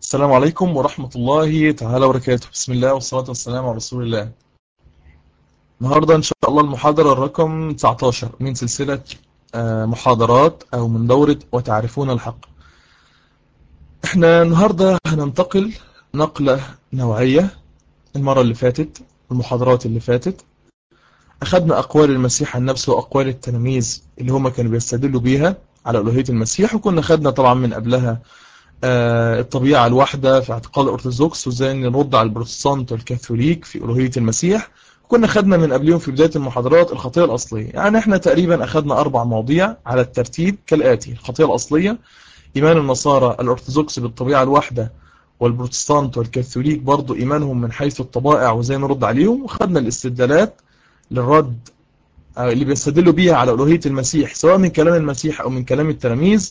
السلام عليكم ورحمة الله تعالى وبركاته. بسم الله والصلاة والسلام على رسول الله. النهاردة إن شاء الله المحاضرة الرقم 19 من سلسلة محاضرات أو من دورة وتعرفون الحق. احنا النهاردة هننتقل نقلة نوعية. المرة اللي فاتت المحاضرات اللي فاتت أخذنا أقوال المسيح عن نفسه وأقوال التلاميذ اللي هما كانوا بيستدلوا بيها على ألوهية المسيح، وكنا أخذنا طبعا من قبلها الطبيعة الواحدة في اعتقاد الأرثوذكس، وازاي نرد على البروتستانت والكاثوليك في ألوهية المسيح. كنا خدنا من قبلهم في بداية المحاضرات الخطية الأصلية. يعني احنا تقريبا أخذنا 4 مواضيع على الترتيب كالآتي: الخطية الأصلية، إيمان النصارى الأرثوذكس بالطبيعة الواحدة، والبروتستانت والكاثوليك برضو إيمانهم من حيث الطبائع وازاي نرد عليهم. وخدنا الاستدلالات للرد اللي بيستدلوا بيها على ألوهية المسيح سواء من كلام المسيح أو من كلام التلاميذ.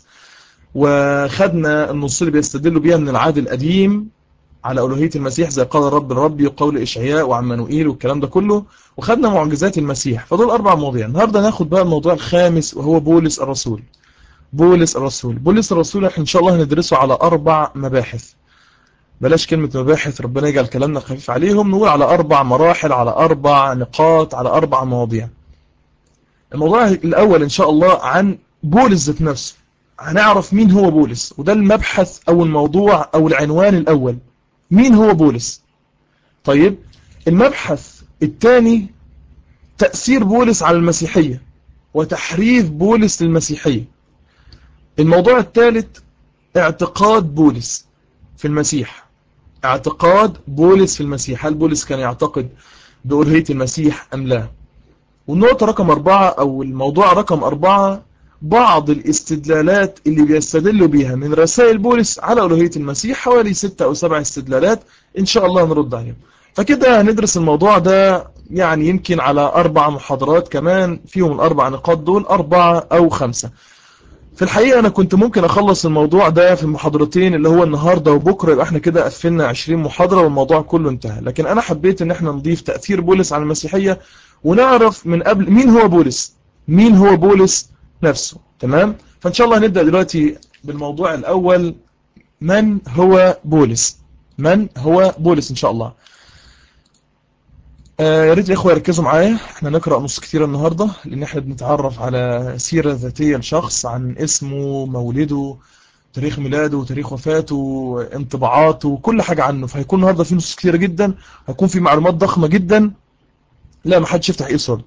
وخدنا النصوص اللي بيستدلوا بيها من العهد القديم على ألوهية المسيح زي قال الرب الرب وقول إشعياء وعمانوئيل والكلام ده كله. وخدنا معجزات المسيح. فدول 4 مواضيع. النهارده ناخد بقى الموضوع الخامس وهو بولس الرسول. بولس الرسول احنا إن شاء الله هندرسه على 4 مباحث. بلاش كلمة مباحث، ربنا يجعل كلامنا خفيف عليهم. نقول على 4 مراحل، على 4 نقاط، على 4 مواضيع. الموضوع الأول إن شاء الله عن بولس ذات نفسه. هنعرف مين هو بولس، وده المبحث أو الموضوع أو العنوان الأول. مين هو بولس؟ طيب، المبحث الثاني تأثير بولس على المسيحية وتحريف بولس للمسيحية. الموضوع الثالث اعتقاد بولس في المسيح. اعتقاد بولس في المسيح، هل بولس كان يعتقد بألوهية المسيح أم لا؟ والنقطة رقم 4 أو الموضوع رقم 4 بعض الاستدلالات اللي بيستدلوا بيها من رسائل بولس على ألوهية المسيح، حوالي 6 أو 7 استدلالات إن شاء الله نرد عليهم. فكده هندرس الموضوع ده يعني يمكن على 4 محاضرات كمان فيهم ال4 نقاط دول 4 أو 5. في الحقيقة أنا كنت ممكن أخلص الموضوع ده في محاضرتين اللي هو النهاردة وبكرة، يبقى احنا كده قفلنا 20 محاضرة والموضوع كله انتهى. لكن أنا حبيت إن احنا نضيف تأثير بولس على المسيحية ونعرف من قبل مين هو بولس. مين هو بولس نفسه. تمام؟ فإن شاء الله هنبدأ دلوقتي بالموضوع الأول. من هو بولس؟ من هو بولس إن شاء الله. يا ريت الإخوة يركزوا معايا. احنا نقرأ نص كتير النهاردة لأن احنا بنتعرف على سيرة ذاتية لشخص، عن اسمه، مولده، تاريخ ميلاده، تاريخ وفاته، انطباعاته، كل حاجة عنه. فهيكون النهاردة في نصوص كتيرة جدا، هيكون في معلومات ضخمة جدا. لا، ما حدش يفتح ايسورد،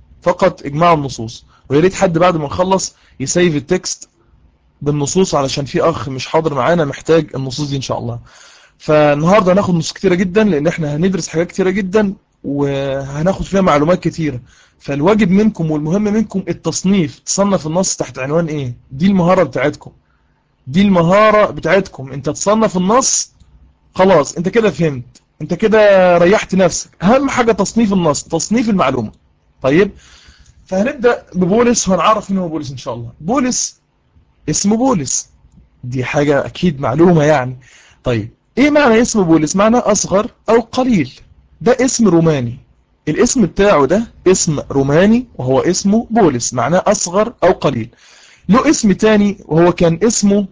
فقط اجماع النصوص. ويا ريت حد بعد ما نخلص يسيف التكست بالنصوص، علشان في اخ مش حاضر معانا محتاج النصوص دي ان شاء الله. فالنهارده هناخد نصوص كتيره جدا لان احنا هندرس حاجات كتيره جدا وهناخد فيها معلومات كتيره. فالواجب منكم والمهم منكم التصنيف. تصنف النص تحت عنوان ايه. دي المهاره بتاعتكم. دي المهاره بتاعتكم. انت تصنف النص، خلاص انت كده فهمت، انت كده ريحت نفسك. اهم حاجه تصنيف النص، تصنيف المعلومه. طيب، فهنبدأ ببولس وهنعرف مين هو بولس إن شاء الله. بولس اسمه بولس، دي حاجة أكيد معلومة يعني. طيب، إيه معنى اسم بولس؟ معنى أصغر أو قليل. ده اسم روماني. الاسم بتاعه ده اسم روماني وهو اسمه بولس، معناه أصغر أو قليل. له اسم تاني وهو كان اسمه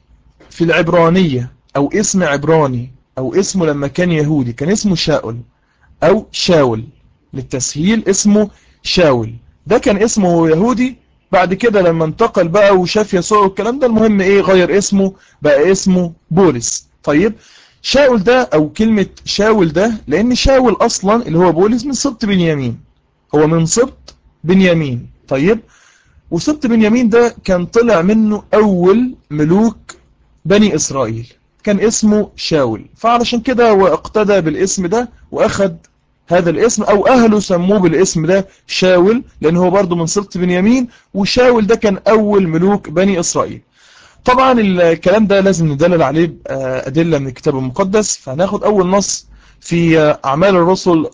في العبرانية أو اسم عبراني، أو اسمه لما كان يهودي كان اسمه شاول أو شاول. للتسهيل اسمه شاول. ده كان اسمه يهودي. بعد كده لما انتقل بقى وشاف يسوع والكلام ده، المهم ايه، غير اسمه بقى اسمه بولس. طيب، شاول ده او كلمة شاول ده لان شاول اصلا اللي هو بولس من سبط بنيامين. هو من سبط بنيامين. طيب، وسبط بنيامين ده كان طلع منه اول ملوك بني اسرائيل، كان اسمه شاول. فعلشان كده واقتدى بالاسم ده واخد هذا الاسم، او اهله سموه بالاسم ده شاول لان هو برضه من سبط بنيامين. وشاول ده كان اول ملوك بني اسرائيل. طبعا الكلام ده لازم ندلل عليه ادله من الكتاب المقدس. فهناخد اول نص في اعمال الرسل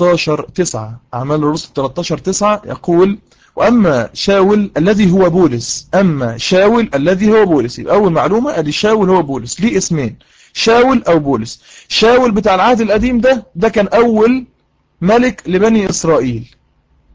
13:9. اعمال الرسل 13:9 يقول: واما شاول الذي هو بولس. اما شاول الذي هو بولس. يبقى اول معلومه ادي شاول هو بولس. ليه اسمين، شاول او بولس. شاول بتاع العهد القديم ده كان اول ملك لبني إسرائيل،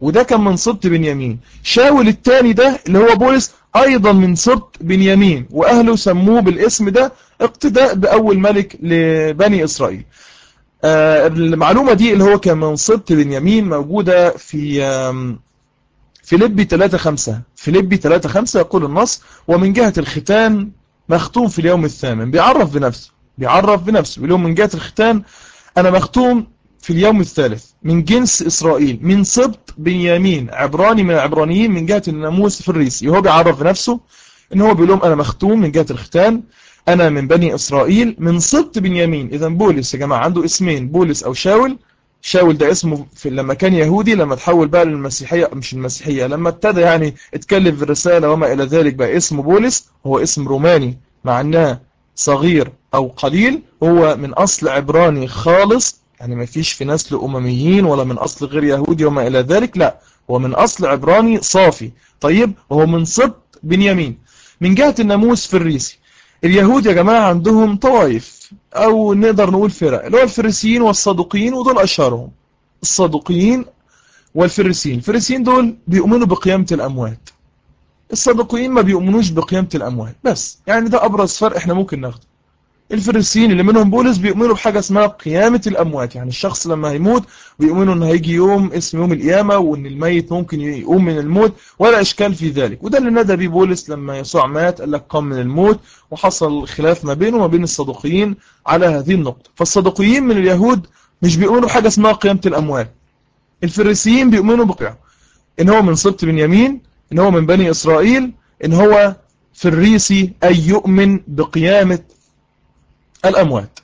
وده كان من سبط بنيامين. شاول الثاني ده اللي هو بولس أيضا من سبط بنيامين، وأهله سموه بالاسم ده اقتداء بأول ملك لبني إسرائيل. المعلومة دي اللي هو كان من سبط بنيامين موجودة في فيليبي 3:5. فيليبي 3:5 يقول النص: ومن جهة الختان مختوم في اليوم الثامن. بيعرف بنفسه بيقول من جهة الختان أنا مختوم في اليوم الثالث من جنس إسرائيل من سبط بنيامين، عبراني من العبرانيين من جهة الناموس فريسي. وهو بيعرف بنفسه إن هو بيقول لهم أنا مختوم من جهة الختان، أنا من بني إسرائيل من سبط بنيامين. إذا بولس يا جماعة عنده اسمين، بولس أو شاول. شاول ده اسمه لما كان يهودي، لما تحول بقى للمسيحية، مش المسيحية، لما ابتدى يعني اتكلم في الرسالة وما إلى ذلك بقى اسمه بولس. هو اسم روماني معناه صغير أو قليل، هو من أصل عبراني خالص، يعني ما فيش في نسل أمميين ولا من أصل غير يهودي وما إلى ذلك، لا هو من أصل عبراني صافي. طيب وهو من سبط بنيامين من جهة الناموس فريسي. اليهود يا جماعة عندهم طوائف أو نقدر نقول فرق، اللي هو الفريسيين والصدوقيين، ودول أشهرهم الصدوقيين والفريسيين. الفريسيين دول بيؤمنوا بقيامة الأموات، الصدوقيين ما بيؤمنوش بقيامة الأموات. بس يعني ده أبرز فرق احنا ممكن ناخده. الفريسيين اللي منهم بولس بيؤمنوا بحاجة اسمها قيامة الأموات، يعني الشخص لما هيموت بيؤمنوا ان هيجي يوم اسم يوم القيامة، وان الميت ممكن يقوم من الموت ولا إشكال في ذلك. وده اللي ندى بيه بولس لما يسوع مات، قال لك قام من الموت، وحصل خلاف ما بينه وما بين الصدوقيين على هذه النقطة. فالصدوقيين من اليهود مش بيؤمنوا بحاجة اسمها قيامة الأموات. الفريسيين بيؤمنوا بقيامة، ان هو من سبط بنيامين، ان هو من بني إسرائيل، ان هو فريسي أي يؤمن بقيامة الأموات.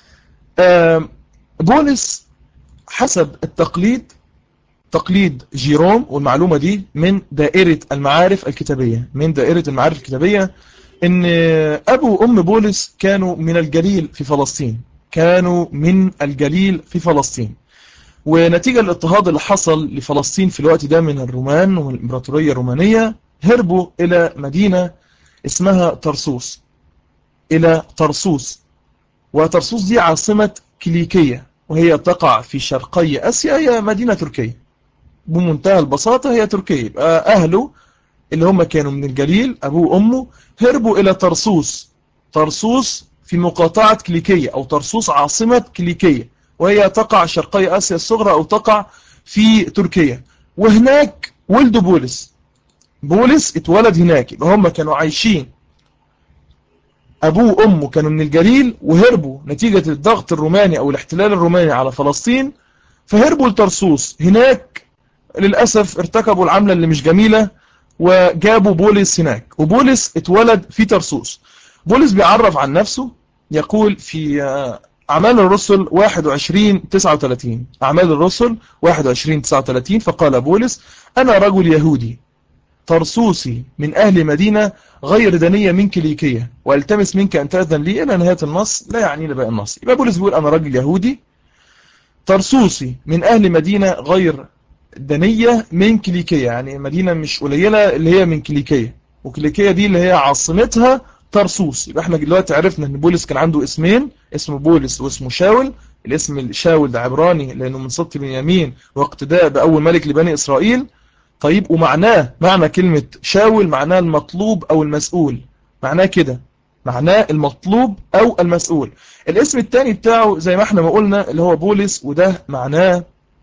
بولس حسب التقليد، تقليد جيروم، والمعلومة دي من دائرة المعارف الكتابية، ان أبو وأم بولس كانوا من الجليل في فلسطين، ونتيجة الاضطهاد اللي حصل لفلسطين في الوقت ده من الرومان والإمبراطورية الرومانية، هربوا إلى مدينة اسمها طرسوس، وطرسوس دي عاصمة كيليكية، وهي تقع في شرقي آسيا، هي مدينة تركية بمنتهى البساطة، هي تركية. يبقى أهله اللي هم كانوا من الجليل أبوه وأمه هربوا إلى طرسوس في مقاطعة كيليكية، أو طرسوس عاصمة كيليكية، وهي تقع شرقي آسيا الصغرى، أو تقع في تركيا. وهناك ولد بولس اتولد هناك. يبقى هم كانوا عايشين، أبوه وأمه كانوا من الجليل وهربوا نتيجة الضغط الروماني أو الاحتلال الروماني على فلسطين، فهربوا لطرسوس. هناك للأسف ارتكبوا العملة اللي مش جميلة، وجابوا بولس هناك، وبولس اتولد في طرسوس. بولس بيعرف عن نفسه، يقول في أعمال الرسل 21:39، أعمال الرسل 21:39، فقال بولس: أنا رجل يهودي طرسوسي من أهل مدينة غير دنية من كيليكية، والتمس منك أن تأذن لي إلى نهاية النص، لا يعنينا باقي النص. يبقى بولس بيقول أنا راجل يهودي طرسوسي من أهل مدينة غير دنية من كيليكية، يعني مدينة مش قليلة اللي هي من كيليكية، وكيليكية دي اللي هي عاصمتها طرسوس. يبقى احنا دلوقتي عرفنا ان بولس كان عنده اسمين، اسمه بولس واسمه شاول. الاسم شاول ده عبراني لأنه من سبط بنيامين واقتداء بأول ملك لبني إسرائيل. طيب ومعناه، معنى كلمة شاول معناه المطلوب أو المسؤول، معناه كده، معناه المطلوب أو المسؤول. الاسم الثاني بتاعه زي ما احنا ما قلنا اللي هو بولس، وده معناه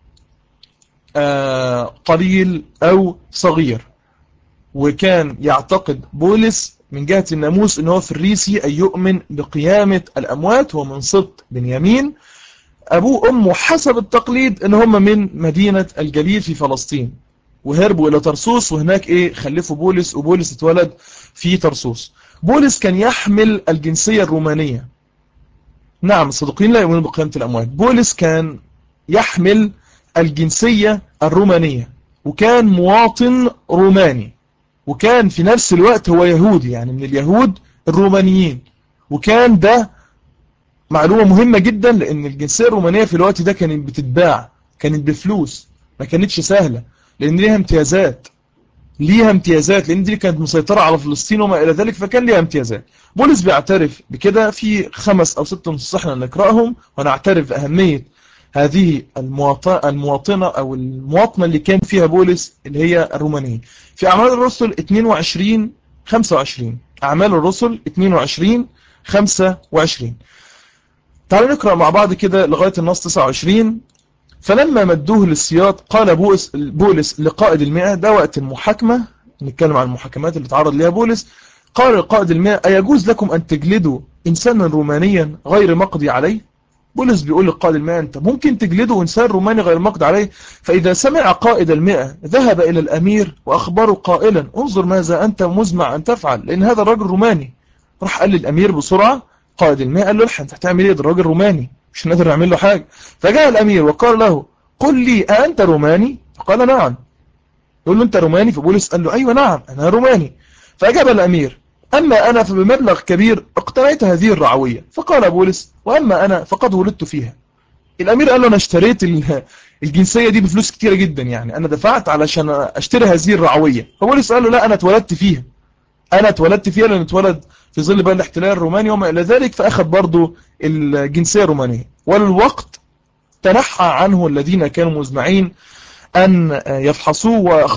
قليل أو صغير. وكان يعتقد بولس من جهة الناموس ان هو فريسي، أي يؤمن بقيامة الأموات، هو من سبط بنيامين. أبوه وأمه حسب التقليد ان هم من مدينة الجليل في فلسطين، وهربوا إلى طرسوس، وهناك خلفوا بولس، وبولس اتولد في طرسوس. بولس كان يحمل الجنسية الرومانية. نعم الصدوقيين لا يؤمنون بقيامة الأموات. بولس كان يحمل الجنسية الرومانية، وكان مواطن روماني، وكان في نفس الوقت هو يهودي، يعني من اليهود الرومانيين. وكان ده معلومة مهمة جدا، لأن الجنسية الرومانية في الوقت ده كانت بتتباع، كانت بفلوس، ما كانتش سهلة، لأن ليها امتيازات، لأن دي كانت مسيطرة على فلسطين وما إلى ذلك، فكان ليها امتيازات. بولس بيعترف بكده في 5 أو 6 نصوص احنا نقرأهم ونعترف بأهمية هذه المواطنة أو المواطنة اللي كان فيها بولس اللي هي الرومانية. في أعمال الرسل 22-25. أعمال الرسل 22-25. تعالوا نقرأ مع بعض كده لغاية النص 29. فلما مدوه للسياط قال بولس لقائد المئة، ده وقت المحاكمة، نتكلم عن المحاكمات اللي تعرض لها بولس. قال لقائد المئة: أيجوز لكم أن تجلدوا إنسانا رومانيا غير مقضي عليه؟ بولس بيقول لقائد المئة: أنت ممكن تجلدوا إنسان روماني غير مقضي عليه؟ فإذا سمع قائد المئة ذهب إلى الأمير وأخبره قائلا: انظر ماذا أنت مزمع أن تفعل، لأن هذا الرجل روماني. راح قال للأمير بسرعة. قائد المئة قال له: الحق، أنت هتعمل إيه؟ ده الراجل روماني، مش نقدر نعمل له حاجة. فجاء الأمير وقال له: قل لي أأنت روماني؟ فقال: نعم. يقول له: أنت روماني؟ فبولس قال له: أيوة نعم أنا روماني. فأجاب الأمير: أما أنا فبمبلغ كبير اقتنيت هذه الرعوية. فقال بولس: وأما أنا فقد ولدت فيها. الأمير قال له: أنا اشتريت الجنسية دي بفلوس كتيرة جدا، يعني أنا دفعت علشان أشتري هذه الرعوية. فبولس قال له: لا، أنا اتولدت فيها، أنا اتولدت فيها، لأن اتولد في ظل بقى الاحتلال الروماني وما إلى ذلك، فأخذ برضو الجنسية الرومانية. والوقت تنحى عنه الذين كانوا مزمعين أن يفحصوه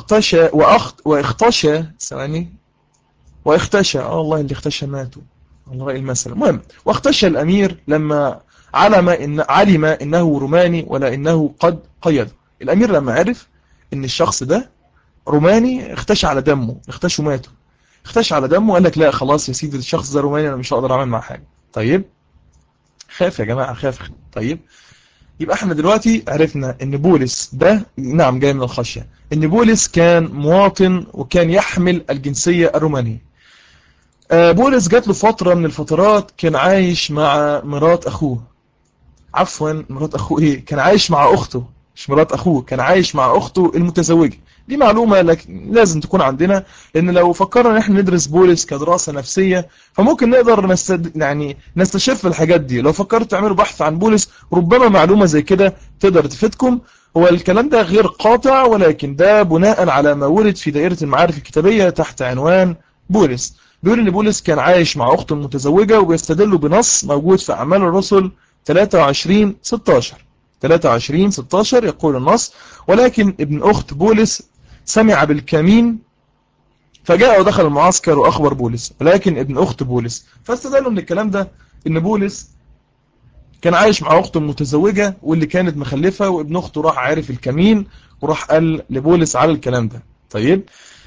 واختشى ثواني واختشى الله اللي اختشى ماتوا، الله رأي المثل. المهم، واختشى الأمير لما علم إنه روماني ولا إنه قد قيده. الأمير لما عرف إن الشخص ده روماني اختشى على دمه، اختشوا ماتوا، اختشى على دمه، قال لك: لا خلاص يا سيدي، الشخص ده روماني، أنا مش هقدر أعمل معه حاجة. طيب، خاف يا جماعة، خاف. طيب، يبقى احنا دلوقتي عرفنا ان بولس ده نعم جاي من الخشية، ان بولس كان مواطن وكان يحمل الجنسية الرومانية. بولس جات له فترة من الفترات كان عايش مع مرات اخوه، عفوا مرات اخوه ايه، كان عايش مع اخته، مش مرات اخوه، كان عايش مع اخته المتزوجة. دي معلومة لازم تكون عندنا، لان لو فكرنا ان احنا ندرس بولس كدراسة نفسية فممكن نقدر يعني نستشف الحاجات دي. لو فكرت تعملوا بحث عن بولس ربما معلومة زي كده تقدر تفيدكم. هو الكلام ده غير قاطع، ولكن ده بناء على ما ورد في دائرة المعارف الكتابية تحت عنوان بولس. بيقول ان بولس كان عايش مع اخته المتزوجة، وبيستدلوا بنص موجود في اعمال الرسل 23-16. 23-16 يقول النص: ولكن ابن أخت بولس سمع بالكمين فجاء ودخل المعسكر وأخبر بولس. ولكن ابن أخت بولس، فاستدلوا من الكلام ده إن بولس كان عايش مع أخته المتزوجة واللي كانت مخلفة، وابن أخته راح عارف الكمين وراح قال لبولس على الكلام ده. طيب،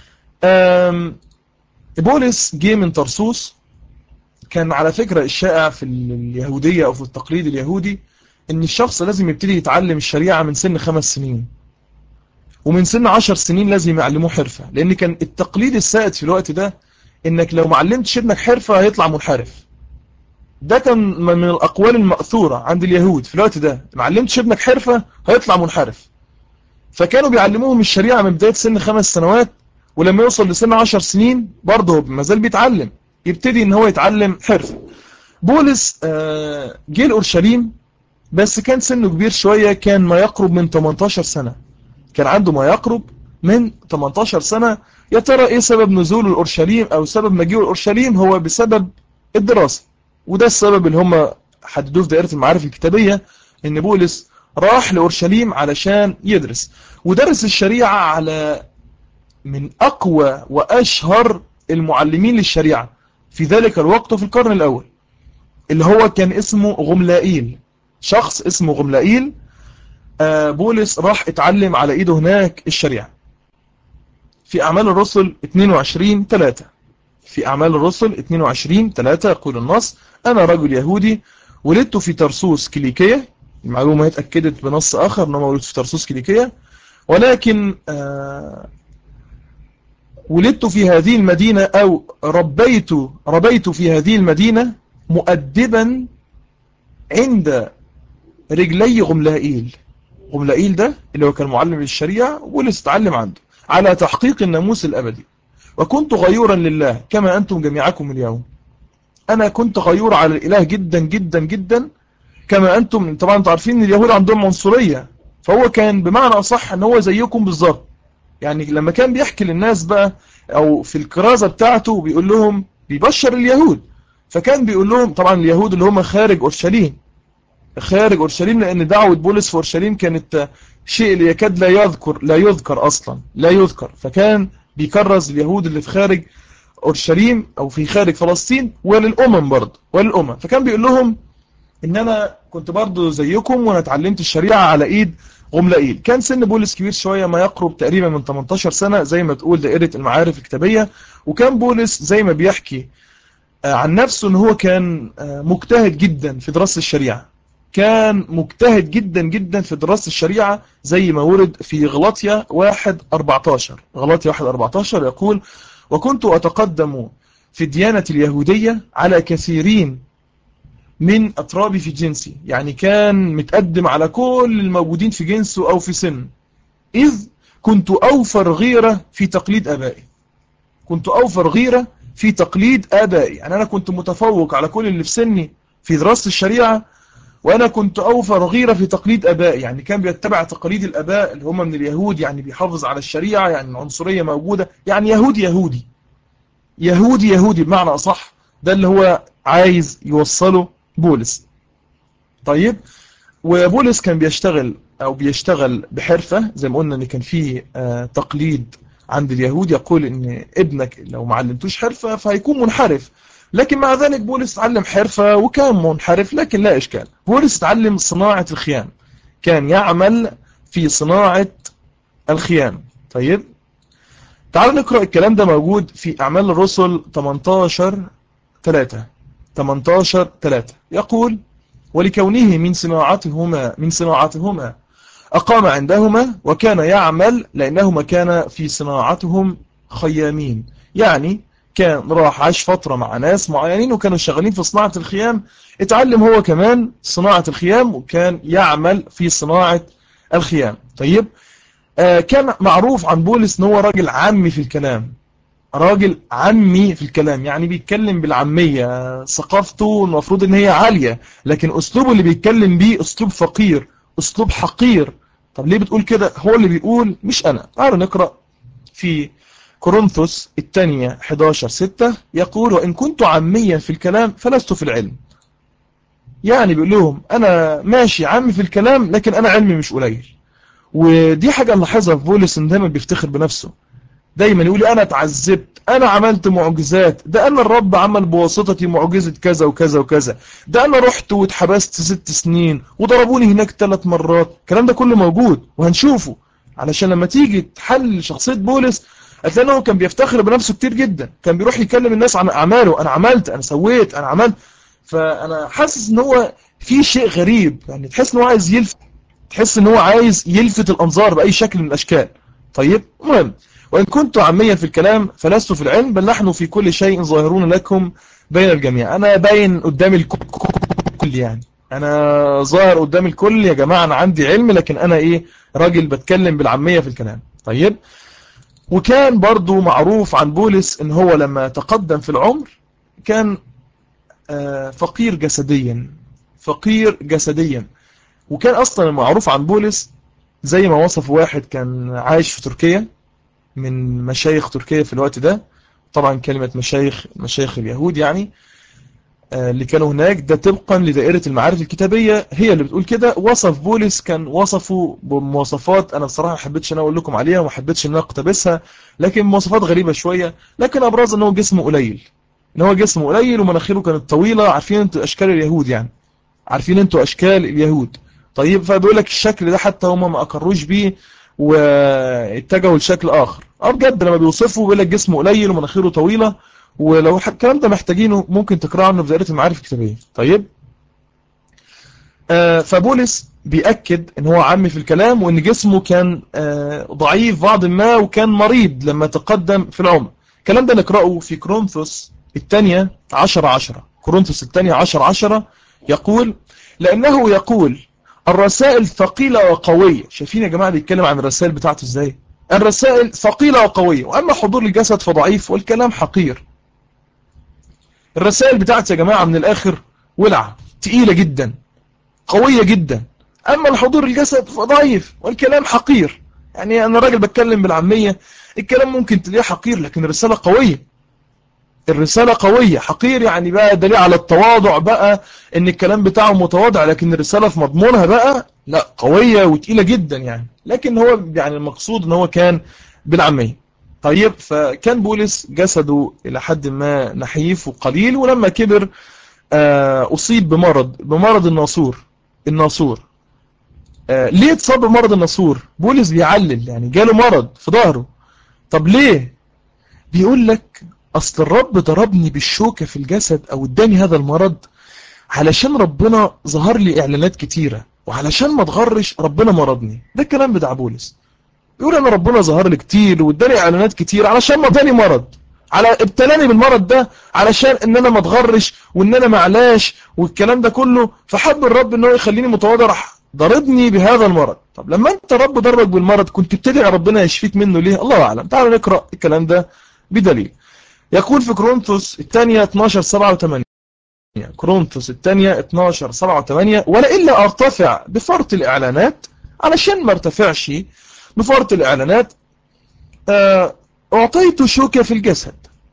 بولس جه من طرسوس. كان على فكرة الشائع في اليهودية أو في التقليد اليهودي ان الشخص لازم يبتدي يتعلم الشريعة من سن 5 سنين، ومن سن 10 سنين لازم يعلموه حرفة، لان كان التقليد السائد في الوقت ده انك لو معلمتش ابنك حرفة هيطلع منحرف. ده كان من الاقوال المأثورة عند اليهود في الوقت ده، معلمتش ابنك حرفة هيطلع منحرف. فكانوا بيعلموهم الشريعة من بداية سن 5 سنوات، ولما يوصل لسن 10 سنين برضه مازال بيتعلم، يبتدي ان هو يتعلم حرفة. بولس جه لأورشليم، بس كان سنه كبير شوية، كان ما يقرب من 18 سنة، كان عنده ما يقرب من 18 سنة. يا ترى ايه سبب نزول الأورشليم او سبب مجيء الأورشليم؟ هو بسبب الدراسة، وده السبب اللي هم حددوه في دائرة المعارف الكتابية، ان بولس راح لأورشليم علشان يدرس، ودرس الشريعة على من اقوى واشهر المعلمين للشريعة في ذلك الوقت في القرن الاول، اللي هو كان اسمه غملائيل، شخص اسمه غملائيل. بولس راح اتعلم على ايده هناك الشريعة. في اعمال الرسل 22-3، في اعمال الرسل 22-3 يقول النص: انا رجل يهودي ولدت في ترسوس كيليكية. المعلومة اتأكدت بنص اخر انه ولدت في ترسوس كيليكية، ولكن ولدت في هذه المدينة او ربيت في هذه المدينة مؤدبا عند رجلي غملائيل. غملائيل ده اللي هو كان معلم للشريعة، بولس اتعلم عنده على تحقيق الناموس الأبدي. وكنت غيورا لله كما أنتم جميعكم اليوم. أنا كنت غيور على الإله جدا جدا جدا كما أنتم. طبعا انتم عارفين ان اليهود عندهم عنصرية، فهو كان بمعنى أصح ان هو زيكم بالظبط. يعني لما كان بيحكي للناس بقى أو في الكرازة بتاعته بيقول لهم، بيبشر اليهود، فكان بيقول لهم طبعا اليهود اللي هم خارج أورشليم، خارج أورشليم، لأن دعوة بولس في أورشليم كانت شيء اللي يكاد لا يذكر أصلا، لا يذكر. فكان بيكرز اليهود اللي في خارج أورشليم أو في خارج فلسطين وللأمم برضه، وللأمم. فكان بيقول لهم إن أنا كنت برضه زيكم وأنا اتعلمت الشريعة على إيد غملائيل. كان سن بولس كبير شوية، ما يقرب تقريبا من 18 سنة زي ما تقول دائرة المعارف الكتابية. وكان بولس زي ما بيحكي عن نفسه ان هو كان مجتهد جدا في دراسة الشريعة، كان مجتهد جدا جدا في دراسة الشريعة زي ما ورد في غلاطيا 1:14. غلاطيا 1:14 يقول: وكنت أتقدم في الديانة اليهودية على كثيرين من أطرابي في جنسي. يعني كان متقدم على كل الموجودين في جنسه أو في سن، إذ كنت أوفر غيرة في تقليد أبائي. كنت أوفر غيرة في تقليد آبائي، يعني أنا كنت متفوق على كل اللي في سني في دراسة الشريعة، وأنا كنت أوفر غيرة في تقليد آبائي. يعني كان بيتبع تقاليد الآباء اللي هم من اليهود، يعني بيحافظ على الشريعة، يعني العنصرية موجودة، يعني يهودي يهودي يهودي يهودي بمعنى أصح. ده اللي هو عايز يوصله بولس. طيب، وبولس كان بيشتغل بحرفة، زي ما قلنا ان كان فيه تقليد عند اليهود يقول ان ابنك لو ما علمتوش حرفة فهيكون منحرف. لكن مع ذلك بولس اتعلم حرفة وكان منحرف، لكن لا إشكال. بولس اتعلم صناعة الخيام، كان يعمل في صناعة الخيام. طيب، تعالوا نقرأ الكلام ده موجود في أعمال الرسل 18:3. 18:3 يقول: ولكونه من صناعتهما أقام عندهما وكان يعمل، لأنهما كان في صناعتهم خيامين. يعني كان راح عاش فترة مع ناس معينين وكانوا شغالين في صناعة الخيام، اتعلم هو كمان صناعة الخيام وكان يعمل في صناعة الخيام. طيب، كان معروف عن بولس ان هو راجل عامي في الكلام، راجل عمي في الكلام، يعني بيتكلم بالعامية. ثقافته المفروض ان هي عالية، لكن اسلوبه اللي بيتكلم بيه اسلوب فقير، اسلوب حقير. طب ليه بتقول كده؟ هو اللي بيقول مش انا. تعالوا نقرأ في كورنثوس الثانية 11:6 يقول: وإن كنت عاميا في الكلام فلست في العلم. يعني بيقول لهم أنا ماشي عامي في الكلام لكن أنا علمي مش قليل. ودي حاجة نلاحظها في بولس، إن دايما بيفتخر بنفسه، دايما يقول انا اتعذبت، انا عملت معجزات، ده انا الرب عمل بواسطتي معجزة كذا وكذا وكذا، ده انا رحت واتحبست 6 سنين وضربوني هناك 3 مرات. الكلام ده كله موجود وهنشوفه، علشان لما تيجي تحلل شخصية بولس هتلاقي انه كان بيفتخر بنفسه كتير جدا. كان بيروح يكلم الناس عن اعماله: انا عملت، انا سويت، انا عملت. فانا حاسس ان هو في شيء غريب، يعني تحس ان هو عايز يلفت، تحس ان هو عايز يلفت الانظار باي شكل من الاشكال. طيب، المهم: وان كنت عاميا في الكلام فلست في العلم، بل نحن في كل شيء ظاهرون لكم بين الجميع. انا باين قدام الكل، يعني انا ظاهر قدام الكل يا جماعه، انا عندي علم، لكن انا ايه؟ راجل بتكلم بالعاميه في الكلام. طيب، وكان برضو معروف عن بولس ان هو لما تقدم في العمر كان فقير جسديا، فقير جسديا. وكان اصلا معروف عن بولس زي ما وصف واحد كان عايش في تركيا من مشايخ تركيا في الوقت ده. طبعا كلمة مشايخ اليهود يعني اللي كانوا هناك، ده طبقا لدائرة المعارف الكتابية هي اللي بتقول كده. وصف بولس كان وصفه بمواصفات انا بصراحة ما حبيتش انا اقول لكم عليها وما حبيتش ان انا اقتبسها، لكن مواصفات غريبة شوية. لكن ابرز ان هو جسمه قليل، ان هو جسمه قليل ومناخيره كانت طويلة. عارفين انتوا اشكال اليهود، يعني عارفين انتوا اشكال اليهود. طيب، فبيقول لك الشكل ده حتى هم ما اقروش بيه واتجهوا لشكل اخر. بجد لما بيوصفوا بيقول لك جسمه قليل ومناخيره طويله. ولو الكلام ده محتاجينه ممكن تقرأوا عنه في دائرة المعارف الكتابية. طيب، فبولس بيأكد ان هو عامي في الكلام وان جسمه كان ضعيف بعض ما وكان مريض لما تقدم في العمر. الكلام ده نقرأه في كورنثوس الثانية 10:10. كورنثوس الثانية 10:10 يقول: لأنه يقول الرسائل ثقيلة وقوية. شايفين يا جماعة بيتكلم عن الرسائل بتاعته ازاي؟ الرسائل ثقيلة وقوية، وأما حضور الجسد فضعيف والكلام حقير. الرسائل بتاعتي يا جماعة من الآخر ولعة تقيلة جدا، قوية جدا. أما الحضور الجسد فضعيف والكلام حقير. يعني أنا راجل بتكلم بالعامية، الكلام ممكن تلاقيه حقير لكن الرسالة قوية. الرسالة قوية. حقير يعني بقى دليل على التواضع بقى، ان الكلام بتاعه متواضع، لكن الرسالة في مضمونها بقى لا، قوية وتقيلة جدا يعني. لكن هو يعني المقصود ان هو كان بالعامية. طيب، فكان بولس جسده الى حد ما نحيف وقليل، ولما كبر اصيب بمرض الناصور. ليه اتصاب بمرض الناصور؟ بولس بيعلل يعني جاله مرض في ظهره. طب ليه؟ بيقول لك اصل الرب ضربني بالشوكة في الجسد او اداني هذا المرض علشان ربنا ظهر لي اعلانات كتيرة، وعلشان ما اتغرش ربنا مرضني. ده الكلام بتاع بولس. يقول انا ربنا ظهر لي كتير واداني اعلانات كتير علشان ما اداني مرض، على ابتلاني بالمرض ده علشان ان انا ما اتغرش وان انا معلاش والكلام ده كله، فحب الرب ان هو يخليني متواضع، راح ضربني بهذا المرض. طب لما انت رب ضربك بالمرض كنت بتدعي ربنا يشفيك منه ليه؟ الله اعلم. تعالوا نقرا الكلام ده بدليل. يقول في كورنثوس الثانية 12:7-8. كورنثوس الثانية 12:7-8: ولئلا ارتفع بفرط الاعلانات، علشان ما ارتفعش بفرط الاعلانات اعطيت شوكة في الجسد.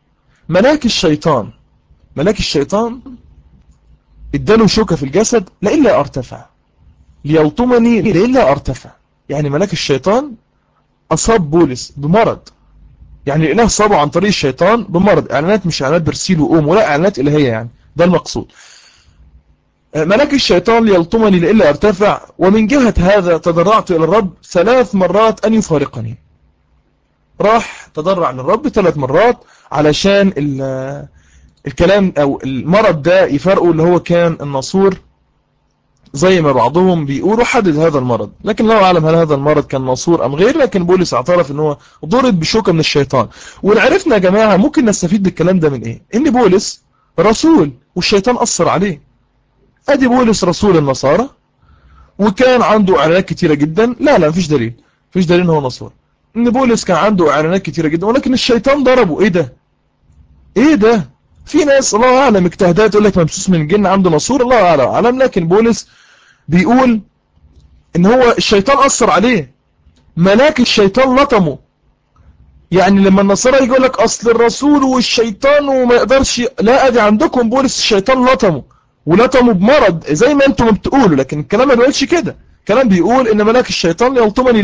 ملاك الشيطان اداله شوكة في الجسد لئلا ارتفع، ليلطمني لئلا ارتفع. يعني ملاك الشيطان اصاب بولس بمرض، يعني الاله صابه عن طريق الشيطان بمرض. اعلانات مش اعلانات برسيل وقوم، ولا اعلانات الهيه يعني، ده المقصود. ملاك الشيطان ليلطمني لئلا ارتفع، ومن جهة هذا تضرعت الى الرب 3 مرات ان يفارقني. راح تضرع للرب 3 مرات علشان الكلام او المرض ده يفرقوا، اللي هو كان الناصور زي ما بعضهم بيقولوا حدد هذا المرض، لكن الله اعلم هل هذا المرض كان ناصور ام غير. لكن بولس اعترف ان هو ضرب بشوكة من الشيطان. وعرفنا يا جماعة ممكن نستفيد بالكلام ده من ايه؟ ان بولس رسول والشيطان اثر عليه. ادي بولس رسول النصارى وكان عنده اعلانات كتيرة جدا. لا مفيش دليل، ان هو نصور. ان بولس كان عنده اعلانات كتيرة جدا ولكن الشيطان ضربه. ايه ده؟ في ناس الله اعلم اجتهادات يقول لك ممسوس من الجن عنده نصور، الله اعلم. لكن بولس بيقول ان هو الشيطان اثر عليه، ملاك الشيطان لطمه. يعني لما النصارى يقول لك اصل الرسول والشيطان وما يقدرش، لا، ادي عندكم بولس الشيطان لطمه، ولطمه بمرض زي ما انتم بتقولوا. لكن الكلام ما بيقولش كده، الكلام بيقول ان ملاك الشيطان يلطمني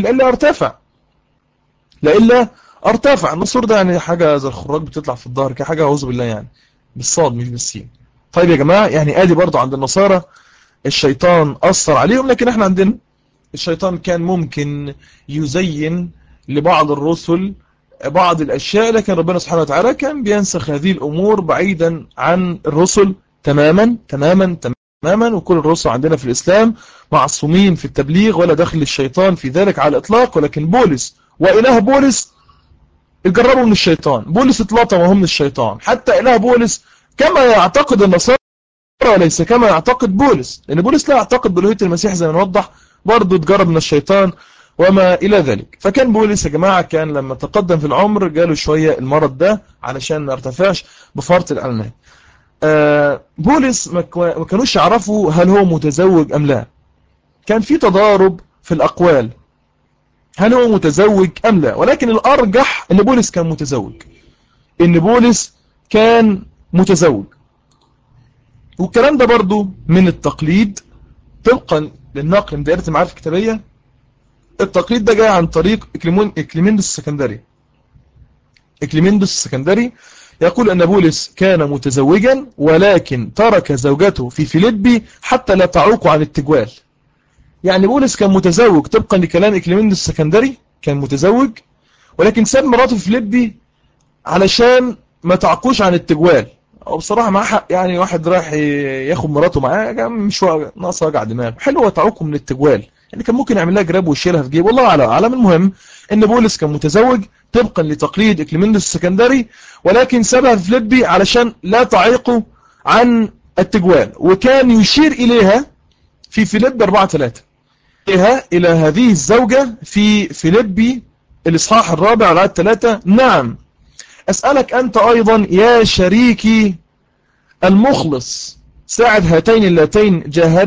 لإلا ارتفع. النصور ده يعني حاجة زي الخراج بتطلع في الظهر كده، حاجة اعوذ بالله يعني، بالصاد مش بالسين. طيب يا جماعة، يعني ادي برضو عند النصارى الشيطان اثر عليهم، لكن احنا عندنا الشيطان كان ممكن يزين لبعض الرسل بعض الأشياء، لكن ربنا سبحانه وتعالى كان بينسخ هذه الأمور بعيدا عن الرسل تماما تماما تماما. وكل الرسل عندنا في الإسلام معصومين في التبليغ، ولا دخل الشيطان في ذلك على الإطلاق. ولكن بولس وإله بولس اتجربوا من الشيطان، بولس اتلطم وهو من الشيطان. حتى إله بولس كما يعتقد النصارى وليس كما يعتقد بولس، لأن بولس لا يعتقد بألوهية المسيح زي ما نوضح، برضه اتجرب من الشيطان وما إلى ذلك. فكان بولس يا جماعة كان لما تقدم في العمر جاله شوية المرض ده علشان ما ارتفعش بفرط الإعلانات. بولس ما كانوش يعرفوا هل هو متزوج أم لا. كان في تضارب في الأقوال هل هو متزوج أم لا، ولكن الأرجح أن بولس كان متزوج. والكلام ده برضو من التقليد طبقا للنقل من دائرة المعارف الكتابية. التقليد ده جاي عن طريق إكليمندس السكندري يقول أن بولس كان متزوجا ولكن ترك زوجته في فيليبي حتى لا تعوق عن التجوال. يعني بولس كان متزوج طبقا لكلام إكليمندس السكندري، كان متزوج ولكن ساب مراته في فيليبي علشان ما تعقوش عن التجوال. او بصراحة مع حق، يعني واحد رايح ياخد مراته معاه مش ناقص وجع دماغ، حلوة تعوقه من التجوال، يعني كان ممكن يعمل لها جراب ويشيلها في جيبه، والله اعلم. المهم ان بولس كان متزوج طبقا لتقليد إكليمندس السكندري، ولكن سابها في فيليبي علشان لا تعيقه عن التجوال. وكان يشير اليها في فيليبي 4:3 الى هذه الزوجة في فيليبي الاصحاح 4 على 3: نعم أسألك أنت أيضا يا شريكي المخلص ساعد هاتين اللتين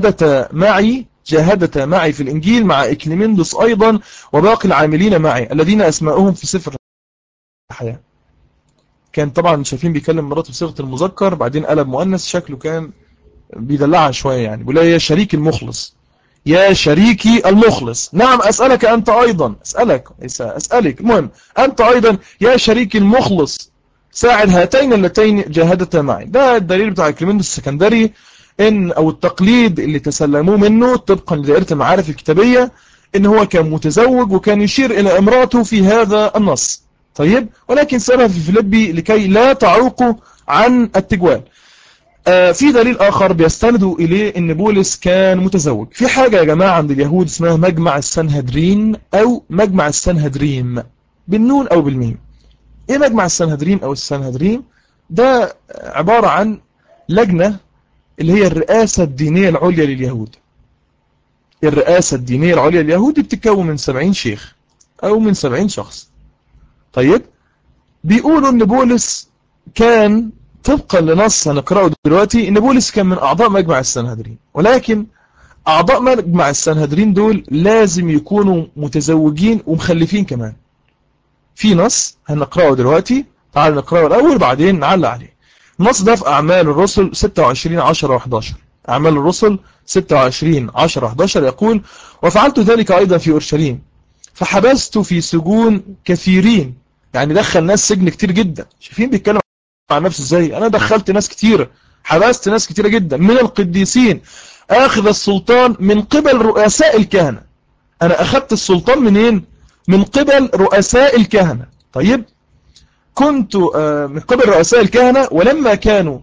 جاهدتا معي في الإنجيل مع إكليمندس أيضا وباقي العاملين معي الذين أسماؤهم في سفر الحياة. كان طبعا شايفين بيكلم مراته بصيغة المذكر، بعدين قلب مؤنث، شكله كان بيدلعها شوية يعني، بيقول لها يا شريكي المخلص، يا شريكي المخلص. نعم أسألك أنت أيضا، أسألك المهم أنت أيضا يا شريكي المخلص، ساعد هاتين اللتين جاهدتا معي. ده الدليل بتاع كليمندس السكندري، إن أو التقليد اللي تسلموه منه طبقا لدائرة المعارف الكتابية، إن هو كان متزوج وكان يشير إلى امرأته في هذا النص. طيب، ولكن سألها في فيليبي لكي لا تعوقوا عن التجوال. في دليل آخر بيستندوا إليه إن بولس كان متزوج. في حاجة يا جماعة عند اليهود اسمها مجمع السنهدرين أو مجمع السنهدريم، بالنون أو بالميم. إيه مجمع السنهدرين أو السنهدريم؟ ده عبارة عن لجنة اللي هي الرئاسة الدينية العليا لليهود. الرئاسة الدينية العليا لليهود بتتكون من 70 شيخ أو من 70 شخص. طيب، بيقولوا إن بولس كان طبقا لنص هنقرأه دلوقتي إن بولس كان من أعضاء مجمع السنهدرين، ولكن أعضاء مجمع السنهدرين دول لازم يكونوا متزوجين ومخلفين كمان. في نص هنقرأه دلوقتي، تعال نقرأه الأول بعدين نعلق عليه. النص ده في أعمال الرسل 26:10-11. أعمال الرسل 26:10-11 يقول: وفعلت ذلك أيضا في أورشليم، فحبست في سجون كثيرين. يعني دخل ناس سجن كتير جدا. شايفين بيتكلم عن نفسه ازاي؟ انا دخلت ناس كتير، حبست ناس كتيرة جدا من القديسين، اخذ السلطان من قبل رؤساء الكهنة. انا اخذت السلطان منين؟ من قبل رؤساء الكهنة. طيب، كنت من قبل رؤساء الكهنة، ولما كانوا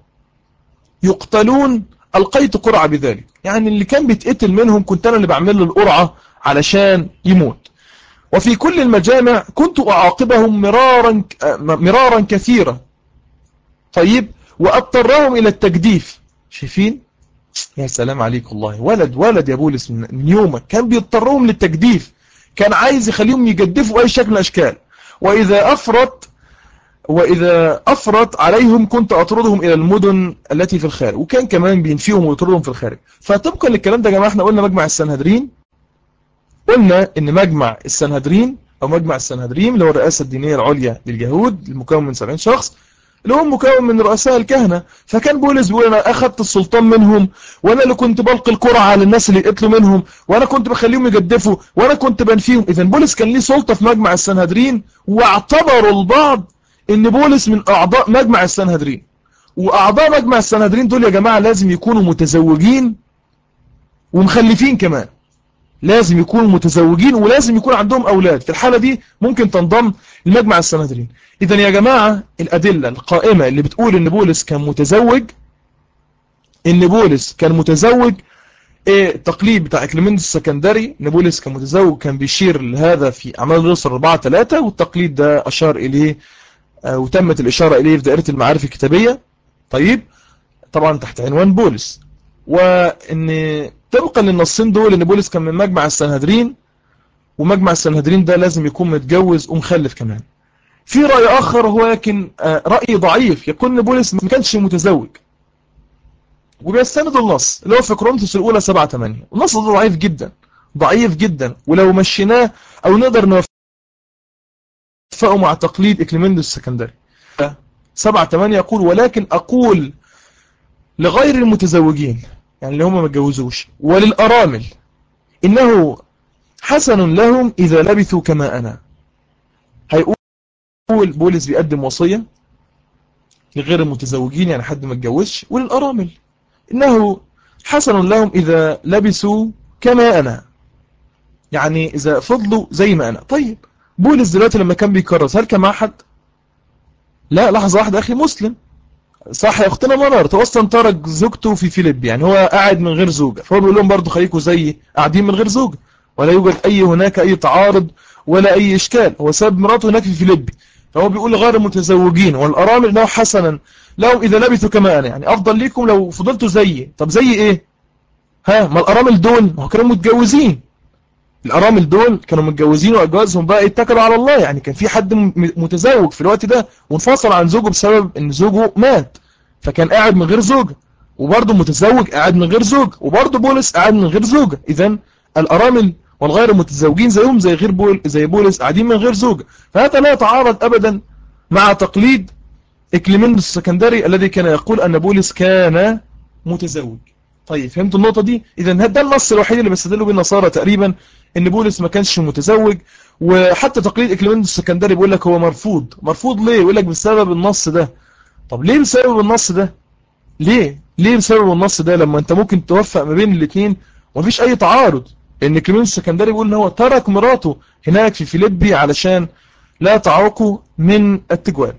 يقتلون القيت قرعة بذلك. يعني اللي كان بيتقتل منهم كنت انا اللي بعمل له القرعة علشان يموت. وفي كل المجامع كنت أعاقبهم مرارا كثيرا. طيب، وأضطرهم إلى التجديف. شايفين؟ يا سلام عليك والله، ولد يا بولس من يومك كان بيضطرهم للتجديف، كان عايز يخليهم يجدفوا أي شكل من الأشكال. وإذا أفرط عليهم كنت أطردهم إلى المدن التي في الخارج، وكان كمان بينفيهم ويطردهم في الخارج. فطبقا للكلام ده يا جماعة، احنا قلنا مجمع السنهدرين، قلنا ان مجمع السنهدرين او مجمع السنهدرين اللي هو الرئاسة الدينية العليا لليهود المكون من 70 شخص، اللي هو مكون من رؤساء الكهنة. فكان بولس بيقول انا اخذت السلطان منهم، وانا اللي كنت بلقي القرعة على الناس اللي يقتلوا منهم، وانا كنت بخليهم يجدفوا، وانا كنت بنفيهم. اذا بولس كان ليه سلطة في مجمع السنهدرين، واعتبروا البعض ان بولس من اعضاء مجمع السنهدرين. واعضاء مجمع السنهدرين دول يا جماعة لازم يكونوا متزوجين ومخلفين كمان، لازم يكونوا متزوجين ولازم يكون عندهم أولاد. في الحالة دي ممكن تنضم لمجمع السنهدرين. إذن يا جماعة، الأدلة القائمة اللي بتقول إن بولس كان متزوج، إيه التقليد بتاع كليمندس السكندري إن بولس كان متزوج، كان بيشير لهذا في أعمال الرسل 4:3، والتقليد ده أشار إليه وتمت الإشارة إليه في دائرة المعارف الكتابية. طيب، طبعا تحت عنوان بولس، وإن طبقا للنصين دول ان بولس كان من مجمع السنهدرين، ومجمع السنهدرين ده لازم يكون متجوز ومخلف كمان. في رأي آخر هو لكن رأي ضعيف، يقول ان بولس ما كانش متزوج، وبيستند النص اللي هو في كورنثوس الأولى 7:8. النص ده ضعيف جدا، ضعيف جدا، ولو مشيناه او نقدر نوفقه مع تقليد إكليمندس السكندري 7:8 يقول: ولكن أقول لغير المتزوجين، يعني اللي هم ما اتجوزوش، وللأرامل، إنه حسن لهم إذا لبثوا كما أنا. هيقول بولس بيقدم وصية لغير المتزوجين، يعني حد ما اتجوزش، وللأرامل إنه حسن لهم إذا لبثوا كما أنا، يعني إذا فضلوا زي ما أنا. طيب، بولس دلوقتي لما كان بيكرس هل كان مع حد؟ لا، لحظة واحدة أخي مسلم، صح يا أختنا منار، هو أصلا ترك زوجته في فيليب، يعني هو قاعد من غير زوجة، فهو بيقول لهم برضه خليكوا زي قاعدين من غير زوجة، ولا يوجد هناك أي تعارض ولا أي إشكال. هو ساب مراته هناك في فيليبي، فهو بيقول لغير المتزوجين والأرامل إنه حسنا لهم إذا لبثوا كما أنا، يعني أفضل ليكم لو فضلتوا زيي. طب زي إيه؟ ما الأرامل دول ما كانوا متجوزين، الأرامل دول كانوا متجوزين وأجوازهم بقى اتكلوا على الله. يعني كان في حد متزوج في الوقت ده وانفصل عن زوجه بسبب إن زوجه مات، فكان قاعد من غير زوجة، وبرضه متزوج قاعد من غير زوجة، وبرضه بولس قاعد من غير زوجة. إذن الأرامل والغير المتزوجين زيهم زي بولس قاعدين من غير زوجة. فهذا لا يتعارض أبدا مع تقليد إكليمندس السكندري الذي كان يقول أن بولس كان متزوج. طيب فهمتوا النقطة دي؟ إذا ده النص الوحيد اللي بيستدلوا به النصارى تقريبا إن بولس ما كانش متزوج. وحتى تقليد إكليمندس السكندري بيقول لك هو مرفوض ليه؟ يقول لك بسبب النص ده. طب ليه بسبب النص ده؟ ليه بسبب النص ده لما أنت ممكن توفق ما بين الاثنين ومفيش أي تعارض؟ لأن إكليمندس السكندري بيقول إن هو ترك مراته هناك في فيليبي علشان لا تعوقوا من التجوال.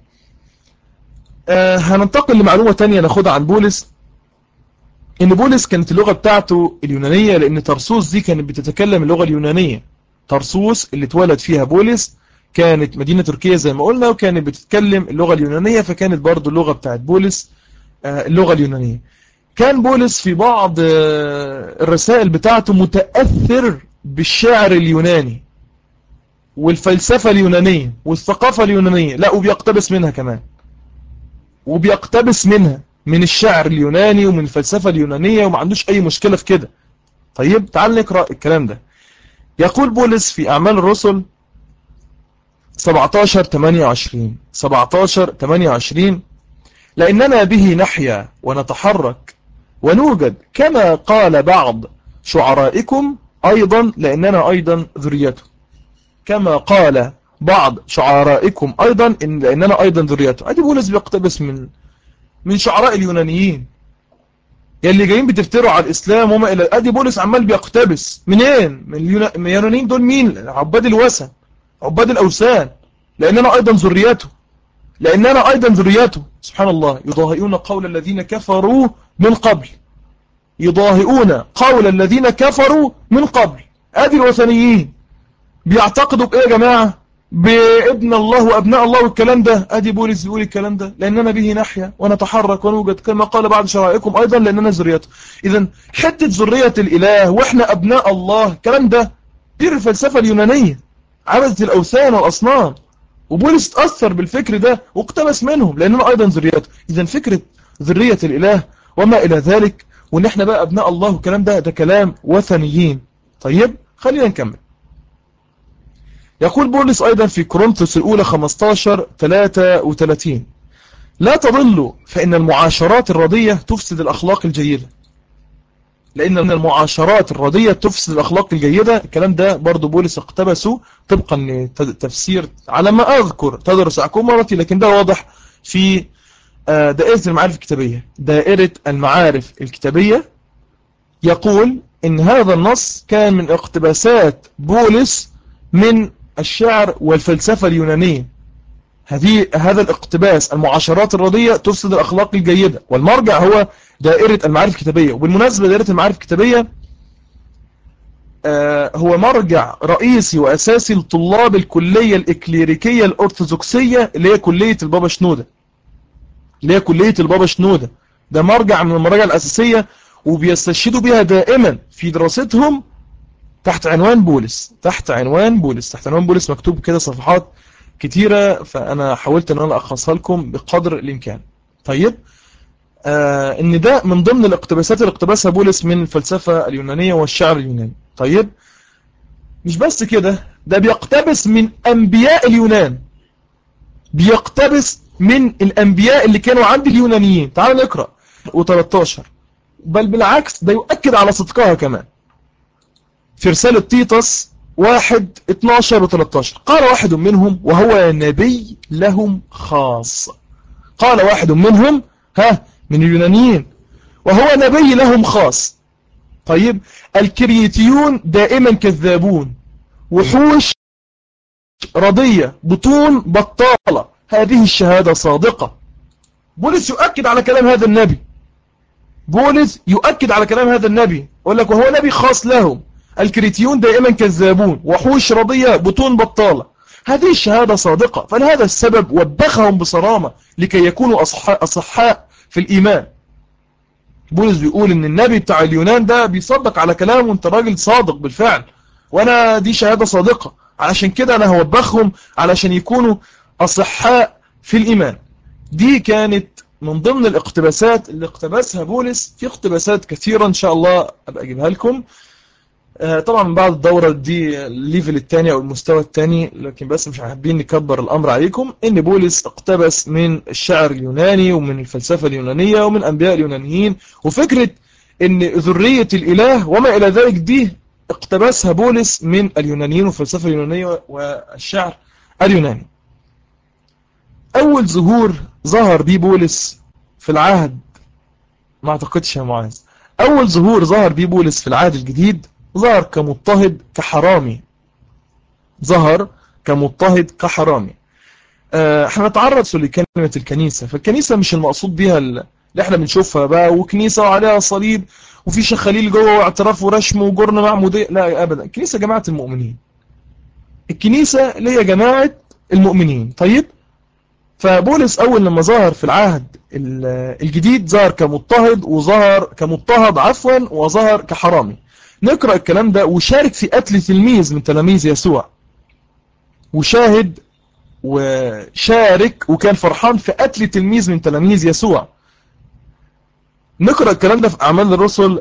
هننتقل لمعلومة تانية ناخدها عن بولس. ان بولس كانت اللغة بتاعته اليونانية، لان ترسوس دي كانت بتتكلم اللغة اليونانية. ترسوس اللي اتولد فيها بولس كانت مدينة تركية زي ما قلنا، وكانت بتتكلم اللغة اليونانية، فكانت برضو اللغة بتاعت بولس اللغة اليونانية. كان بولس في بعض الرسائل بتاعته متأثر بالشعر اليوناني والفلسفة اليونانية والثقافة اليونانية، لا وبيقتبس منها كمان، وبيقتبس منها من الشعر اليوناني ومن الفلسفة اليونانية، وما عندوش أي مشكلة في كده. طيب تعال نقرأ الكلام ده. يقول بولس في أعمال الرسل 17-28 لأننا به نحيا ونتحرك ونوجد كما قال بعض شعرائكم أيضا لأننا أيضا ذريته. كما قال بعض شعرائكم أيضا لأننا أيضا ذريته. أدي بولس بيقتبس من شعراء اليونانيين يلي جايين بتفتروا على الإسلام وما إلى. أدي بولس عمال بيقتبس منين؟ من اليونانيين دول مين؟ عباد الوثن، عباد الأوثان. لأننا أيضا ذريته. سبحان الله. يضاهئون قول الذين كفروا من قبل. أدي الوثنيين بيعتقدوا بإيه يا جماعة؟ بابن الله وأبناء الله والكلام ده. أدي بولس بيقول الكلام ده، لأننا به نحيا ونتحرك ونوجد كما قال بعض شرائعكم أيضا لأننا ذريته. إذن حتة ذرية الإله وإحنا أبناء الله، الكلام ده دي الفلسفة اليونانية، عبدة الأوثان والأصنام. وبولس تأثر بالفكر ده واقتبس منهم لأننا أيضا ذريته. إذن فكرة ذرية الإله وما إلى ذلك وإن إحنا بقى أبناء الله والكلام ده كلام وثنيين. طيب خلينا نكمل. يقول بولس أيضا في كورنثوس الأولى 15-33 لا تضلوا فإن المعاشرات الردية تفسد الأخلاق الجيدة. لأن المعاشرات الردية تفسد الأخلاق الجيدة. الكلام ده برضو بولس اقتبسه طبقا لتفسير على ما أذكر تدرس أعكم مرتي، لكن ده واضح في دائرة المعارف الكتابية. يقول إن هذا النص كان من اقتباسات بولس من الشعر والفلسفة اليونانية. هذا الاقتباس المعاشرات الردية تفسد الأخلاق الجيدة، والمرجع هو دائرة المعارف الكتابية. وبالمناسبة دائرة المعارف الكتابية هو مرجع رئيسي وأساسي لطلاب الكلية الإكليريكية الأرثوذكسية اللي هي كلية البابا شنودة. ده مرجع من المراجع الأساسية وبيستشهدوا بها دائما في دراستهم تحت عنوان بولس. تحت عنوان بولس مكتوب كده صفحات كتيرة، فأنا حاولت أن أنا أخصها لكم بقدر الإمكان. طيب إن ده من ضمن الاقتباسات اللي اقتبسها بولس من الفلسفة اليونانية والشعر اليوناني. طيب مش بس كده، ده بيقتبس من أنبياء اليونان، بيقتبس من الأنبياء اللي كانوا عند اليونانيين. تعالوا نقرأ و13 بل بالعكس ده يؤكد على صدقها كمان. في رسالة تيتس 1:12-13 قال واحد منهم وهو نبي لهم خاص. قال واحد منهم من اليونانيين وهو نبي لهم خاص. طيب الكريتيون دائما كذابون، وحوش رضية، بطون بطالة، هذه الشهادة صادقة. بولس يؤكد على كلام هذا النبي. يقول لك وهو نبي خاص لهم. الكريتيون دائما كذابون، وحوش رضية، بطون بطالة، هذه الشهادة صادقة. فلهذا السبب وبخهم بصرامة لكي يكونوا أصحاء في الإيمان. بولس بيقول ان النبي بتاع اليونان ده بيصدق على كلامه، وانت راجل صادق بالفعل، وانا دي شهادة صادقة، علشان كده انا هوبخهم علشان يكونوا أصحاء في الإيمان. دي كانت من ضمن الاقتباسات اللي اقتبسها بولس. في اقتباسات كثيرة ان شاء الله ابقى اجيبها لكم. طبعا بعد الدورة دي الليفل الثاني او المستوى الثاني، لكن بس مش حابين نكبر الامر عليكم، ان بولس اقتبس من الشعر اليوناني ومن الفلسفة اليونانية ومن انبياء اليونانيين، وفكرة ان ذرية الاله وما الى ذلك دي اقتبسها بولس من اليونانيين والفلسفة اليونانية والشعر اليوناني. اول ظهر بيه بولس في العهد، ما اعتقدش يا معاذ، اول ظهر بيه بولس في العهد الجديد ظهر كمضطهد كحرامي، ظهر كمضطهد كحرامي. احنا نتعرض لكلمة الكنيسة، فالكنيسة مش المقصود بيها اللي احنا بنشوفها بقى وكنيسة وعليها صليب وفي شخاليل جوه واعتراف ورشم وجرن معمودية، لا ابدا. الكنيسة جماعة المؤمنين، الكنيسة اللي هي جماعة المؤمنين. طيب، فبولس اول لما ظهر في العهد الجديد ظهر كمضطهد، وظهر كمضطهد عفوا، وظهر كحرامي. نقرأ الكلام ده. وشارك في قتل تلميذ من تلاميذ يسوع، وشارك وكان فرحان في قتل تلميذ من تلاميذ يسوع. نقرأ الكلام ده في أعمال الرسل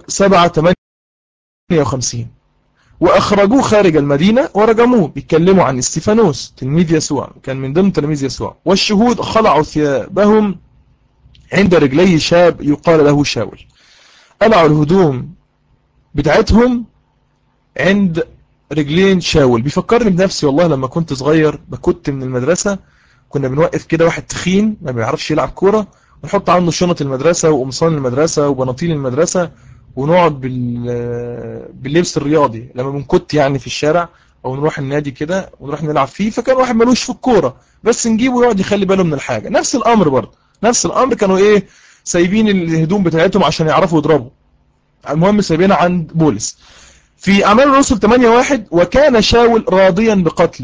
7:58. وأخرجوه خارج المدينة ورجموه. بيتكلموا عن استيفانوس تلميذ يسوع، كان من ضمن تلاميذ يسوع. والشهود خلعوا ثيابهم عند رجلي شاب يقال له شاول. قلعوا الهدوم بتاعتهم عند رجلين شاول. بيفكرني بنفسي والله لما كنت صغير، كنت من المدرسة، كنا بنوقف كده واحد تخين ما بيعرفش يلعب كورة، ونحط عنه شنط المدرسة وقمصان المدرسة وبناطيل المدرسة، ونقعد باللبس الرياضي لما بنكت يعني في الشارع، او نروح النادي كده ونروح نلعب فيه. فكان واحد ملوش في الكورة بس نجيبه يقعد يخلي باله من الحاجة. نفس الامر برضه، نفس الامر. كانوا ايه؟ سايبين الهدوم بتاعتهم عشان يعرفوا يضربوا. المهم سايبينها عند بولس. في أعمال الرسل 8:1. وكان شاول راضيا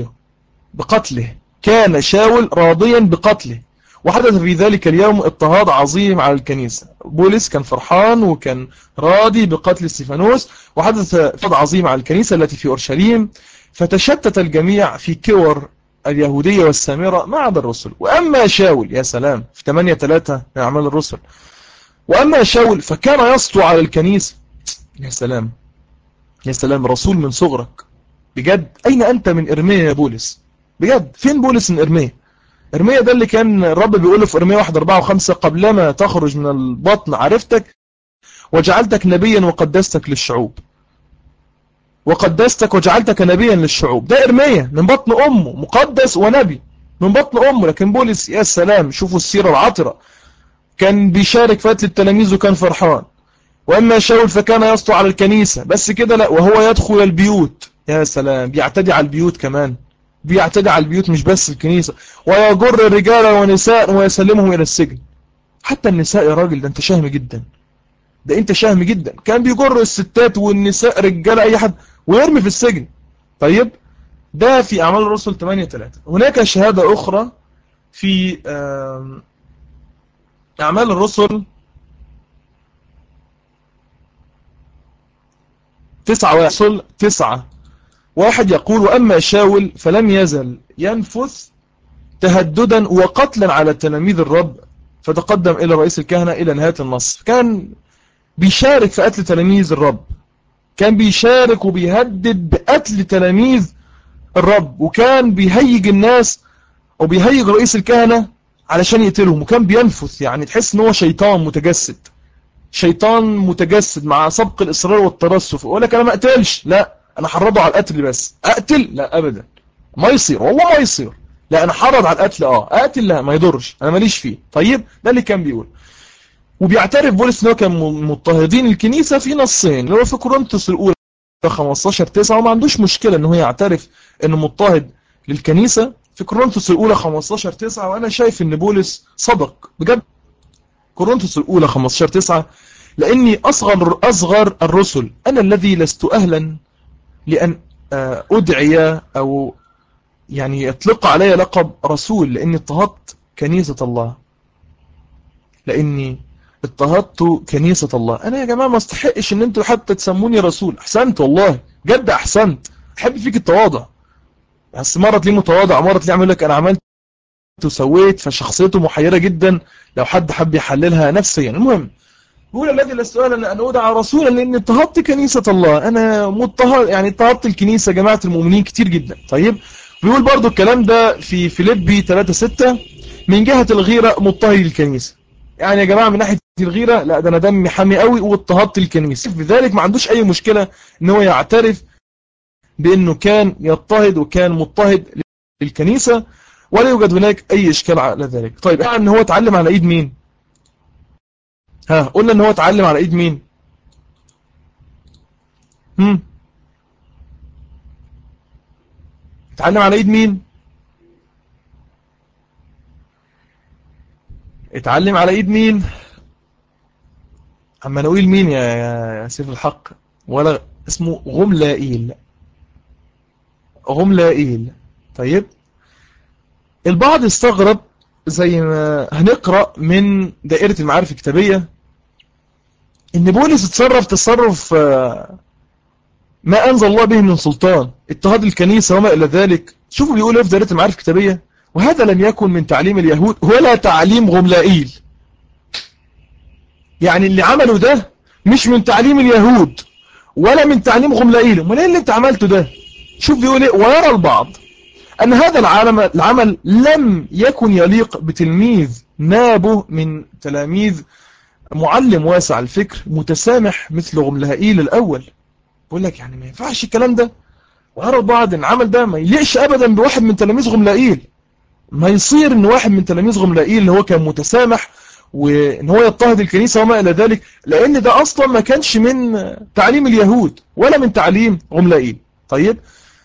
بقتله كان شاول راضيا بقتله، وحدث في ذلك اليوم اضطهاد عظيم على الكنيسة. بولس كان فرحان وكان راضي بقتل استيفانوس، وحدث اضطهاد عظيم على الكنيسة التي في أورشليم، فتشتت الجميع في كور اليهودية والسامرة ما عدا الرسل. وأما شاول، يا سلام، في 8:3 من أعمال الرسل. وأما شاول فكان يسطو على الكنيسة. يا سلام، يا سلام، رسول من صغرك بجد. أين أنت من إرميا يا بولس؟ بجد فين بولس من إرميا؟ إرميا ده اللي كان الرب بيقوله في إرميا 1:4-5: قبلما تخرج من البطن عرفتك وجعلتك نبيا وقدستك للشعوب. وقدستك وجعلتك نبيا للشعوب. ده إرميا من بطن أمه مقدس ونبي من بطن أمه. لكن بولس يا سلام، شوفوا السيرة العطرة، كان بيشارك في قتل التلاميذ وكان فرحان. وأما شاول فكان يسطو على الكنيسة. بس كده لا، وهو يدخل البيوت. يا سلام، بيعتدي على البيوت كمان، بيعتدي على البيوت مش بس الكنيسة. ويجر الرجال ونساء ويسلمهم إلى السجن. حتى النساء يا راجل، ده انت شهم جدا، ده انت شهم جدا. كان بيجر الستات والنساء رجال أي حد ويرمي في السجن. طيب، ده في أعمال الرسل 8:3. هناك شهادة أخرى في أعمال الرسل 9:1. يقول: وأما شاول فلم يزل ينفث تهددا وقتلا على تلاميذ الرب، فتقدم إلى رئيس الكهنة إلى نهاية النص. كان بيشارك في قتل تلاميذ الرب، كان بيشارك وبيهدد بقتل تلاميذ الرب، وكان بيهيج الناس أو بيهيج رئيس الكهنة علشان يقتلهم. وكان بينفث، يعني تحس ان هو شيطان متجسد، شيطان متجسد مع سبق الإصرار والترصف. يقول لك أنا ما أقتلش، لا أنا حرضه على القتل. بس أقتل؟ لا أبدا، ما يصير، والله ما يصير. لا أنا حرض على القتل، أقتل لا ما يضرش، أنا ماليش فيه. طيب، ده اللي كان بيقول. وبيعترف بولس إنه كان مضطهدين الكنيسة في نصين، اللي هو في كورنثوس الأولى 15:9. وما عندوش مشكلة إنه يعترف إنه مضطهد للكنيسة في كورنثوس الأولى 15:9. وأنا شايف إن بولس صدق بجد. كورنثوس الأولى 15:9: لأني أصغر الرسل، أنا الذي لست أهلا لأن أدعي أو يعني يطلق علي لقب رسول، لأني اضطهدت كنيسة الله. لأني اضطهدت كنيسة الله. أنا يا جماعة ما استحقش أن أنتوا حتى تسموني رسول. أحسنت والله جد، أحسنت، أحب فيك التواضع. بس مرة تلاقيه متواضع، مرة تلاقيه عمل لك أنا عملت وسويت، فشخصيته محيرة جدا لو حد حب يحللها نفسيا. المهم، بيقول الذي لا سؤال أن أدعى رسولا لأن اضطهدت كنيسة الله، أنا مضطهد يعني اضطهدت الكنيسة جماعة المؤمنين كتير جدا. طيب بيقول برضو الكلام ده في فيليبي 3:6 من جهة الغيرة مضطهد الكنيسة. يعني يا جماعة من ناحية الغيرة لا، ده أنا دمي حامي قوي واضطهدت الكنيسة. بذلك ما عندوش أي مشكلة إن هو يعترف بأنه كان يضطهد وكان مضطهد للكنيسة، ولا يوجد هناك أي إشكال على ذلك. طيب يعني إن هو اتعلم على إيد مين؟ ها قلنا إن هو اتعلم على إيد مين؟ هم؟ اتعلم على ايد مين؟ اتعلم على ايد مين؟ اما نقول مين يا سيف الحق؟ ولا اسمه غملائيل. غملائيل. طيب البعض استغرب، زي ما هنقرأ من دائرة المعارف الكتابية، ان بولس اتصرف تصرف ما انزل الله به من سلطان، اضطهاد الكنيسة وما الى ذلك. شوفوا بيقول ايه في دائرة المعارف الكتابية: وهذا لم يكن من تعليم اليهود ولا تعليم غملائيل. يعني اللي عمله ده مش من تعليم اليهود ولا من تعليم غملائيل. امال ايه اللي انت عملته ده؟ شوف بيقول ايه: ويرى البعض ان هذا العمل لم يكن يليق بتلميذ نابه من تلاميذ معلم واسع الفكر متسامح مثل غملائيل الاول. بقول لك يعني ما ينفعش الكلام ده. ويرى البعض ان العمل ده ما يليقش ابدا بواحد من تلاميذ غملائيل. ما يصير ان واحد من تلاميذ غملائيل اللي هو كان متسامح وان هو يضطهد الكنيسة وما الى ذلك، لان ده اصلا ما كانش من تعليم اليهود ولا من تعليم غملائيل. طيب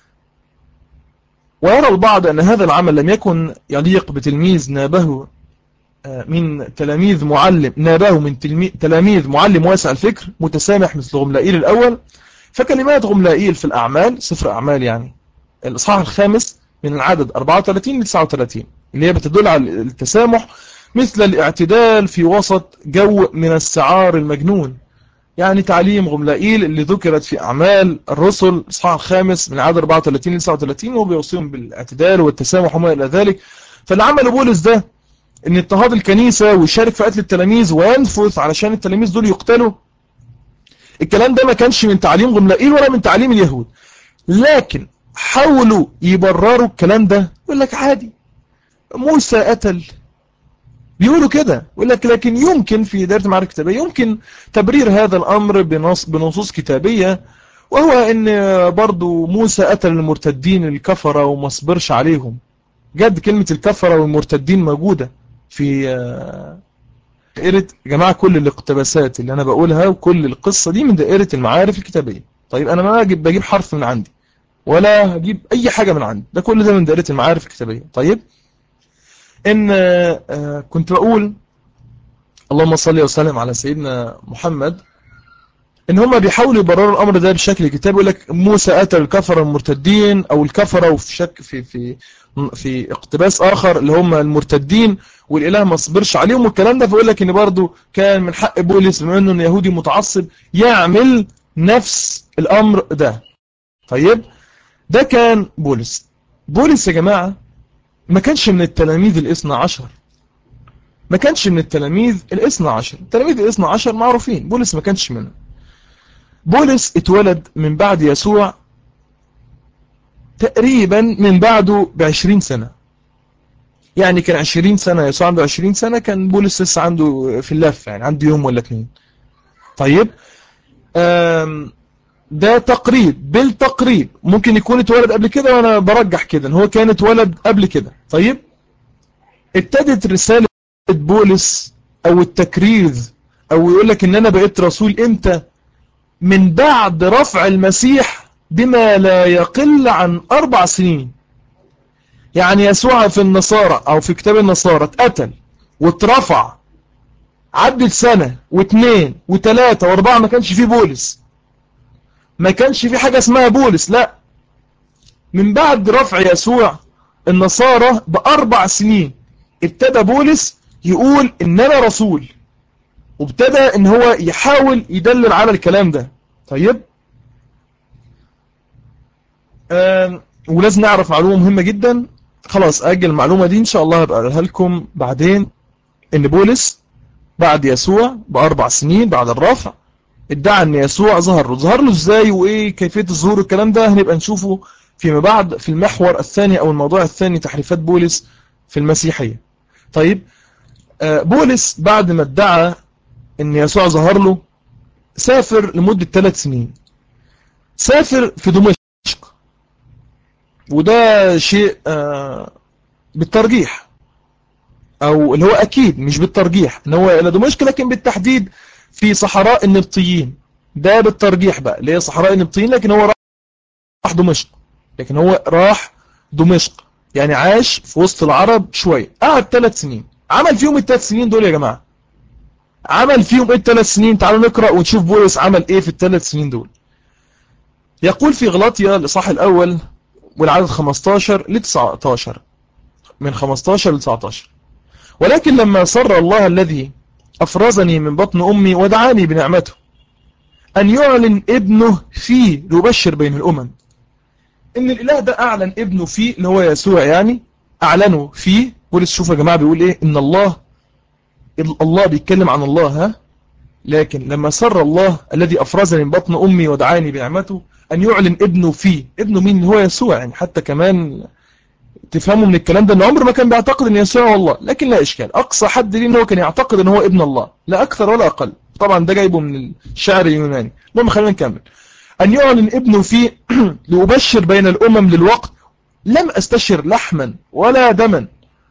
ويرى البعض ان هذا العمل لم يكن يليق بتلميذ نابه من تلاميذ معلم، نابه من تلاميذ معلم واسع الفكر متسامح مثل غملائيل الاول. فكلمات غملائيل في الاعمال، سفر اعمال يعني الاصحاح الخامس من العدد 34 ل 39، اللي هي بتدل على التسامح مثل الاعتدال في وسط جو من السعار المجنون. يعني تعليم غملائيل اللي ذكرت في أعمال الرسل الإصحاح الخامس من عدد 34 ل 39، وهو بيوصيهم بالاعتدال والتسامح وما إلى ذلك. فاللي عمل بولس ده ان اضطهاد الكنيسة ويشارك في قتل التلاميذ وينفث علشان التلاميذ دول يقتلوا، الكلام ده ما كانش من تعليم غملائيل ولا من تعليم اليهود. لكن حاولوا يبرروا الكلام ده، يقول لك عادي موسى قتل، بيقولوا كده. يقول لك لكن يمكن في دائرة المعارف الكتابية يمكن تبرير هذا الأمر بنصوص كتابية، وهو ان برضو موسى قتل المرتدين الكفرة وما صبرش عليهم. جد كلمة الكفرة والمرتدين موجودة في دائرة يا جماعة. كل الاقتباسات اللي أنا بقولها وكل القصة دي من دائرة المعارف الكتابية. طيب أنا ما بجيب حرف من عندي ولا هجيب أي حاجة من عندي، ده كل ده من دائرة المعارف الكتابية. طيب إن كنت بقول اللهم صل وسلم على سيدنا محمد، إن هم بيحاولوا يبرروا الأمر ده بشكل كتابي. يقول لك موسى قتل الكفرة المرتدين أو الكفرة، وفي شك في اقتباس آخر اللي هم المرتدين والإله ما صبرش عليهم والكلام ده. فيقول لك إن برضو كان من حق بولس بما إنه يهودي متعصب يعمل نفس الأمر ده. طيب ده كان بولس. بولس يا جماعة ما كانش من التلاميذ الاثنى عشر، ما كانش من التلاميذ الاثنى عشر. التلاميذ الاثنى عشر معروفين، بولس ما كانش منهم. بولس اتولد من بعد يسوع تقريبا من بعده ب20 سنة. يعني كان 20 سنة يسوع عنده 20 سنة، كان بولس لسه عنده في اللفة يعني عنده يوم ولا اتنين. طيب ده تقريب، بالتقريب ممكن يكون اتولد قبل كده، وانا برجح كده ان هو كان اتولد قبل كده. طيب ابتدت رسالة بولس او التكريز او يقول لك ان انا بقيت رسول امتى؟ من بعد رفع المسيح بما لا يقل عن 4 سنين. يعني يسوع في النصارى او في كتاب النصارى اتقتل واترفع، عدت سنة واثنين وثلاثة واربعة، ما كانش فيه بولس، ما كانش فيه حاجة اسمها بولس. لا، من بعد رفع يسوع النصارى ب4 سنين ابتدى بولس يقول ان انا رسول، وابتدى ان هو يحاول يدلل على الكلام ده. طيب ولازم نعرف معلومة مهمة جدا، خلاص اجل المعلومة دي ان شاء الله هبقى اقولها لكم بعدين. ان بولس بعد يسوع ب4 سنين بعد الرفع، ادعى ان يسوع ظهر له ازاي وايه كيفية الظهور. الكلام ده هنبقى نشوفه فيما بعد في المحور الثاني او الموضوع الثاني، تحريفات بولس في المسيحية. طيب بولس بعد ما ادعى ان يسوع ظهر له سافر لمدة 3 سنين، سافر في دمشق، وده شيء بالترجيح، او اللي هو اكيد مش بالترجيح ان هو الى دمشق، لكن بالتحديد في صحراء النبطيين. ده بالترجيح بقى اللي هي صحراء النبطيين، لكن هو راح دمشق، لكن هو راح دمشق يعني عاش في وسط العرب شوية، قعد 3 سنين. عمل فيهم الثلاث سنين دول يا جماعة، عمل فيهم ايه الثلاث سنين؟ تعالوا نقرأ ونشوف بولس عمل ايه في الثلاث سنين دول. يقول في غلاطيا الإصحاح الأول والعدد 15 ل 19، من 15 ل 19: ولكن لما سر الله الذي أفرزني من بطن أمي ودعاني بنعمته أن يعلن ابنه فيه ليبشر بين الأمم. إن الإله ده أعلن ابنه فيه اللي هو يسوع، يعني أعلنه فيه. بولس شوف يا جماعة بيقول إيه، إن الله بيتكلم عن الله، ها، لكن لما سر الله الذي أفرزني من بطن أمي ودعاني بنعمته أن يعلن ابنه فيه. ابنه مين؟ هو يسوع. يعني حتى كمان تفهموا من الكلام ده ان عمر ما كان بيعتقد ان يسوع هو الله، لكن لا اشكال، اقصى حد ليه ان هو كان يعتقد ان هو ابن الله، لا اكثر ولا اقل. طبعا ده جايبه من الشعر اليوناني. المهم خلينا نكمل. ان يعلن ابنه فيه لأبشر بين الامم للوقت لم استشر لحما ولا دما،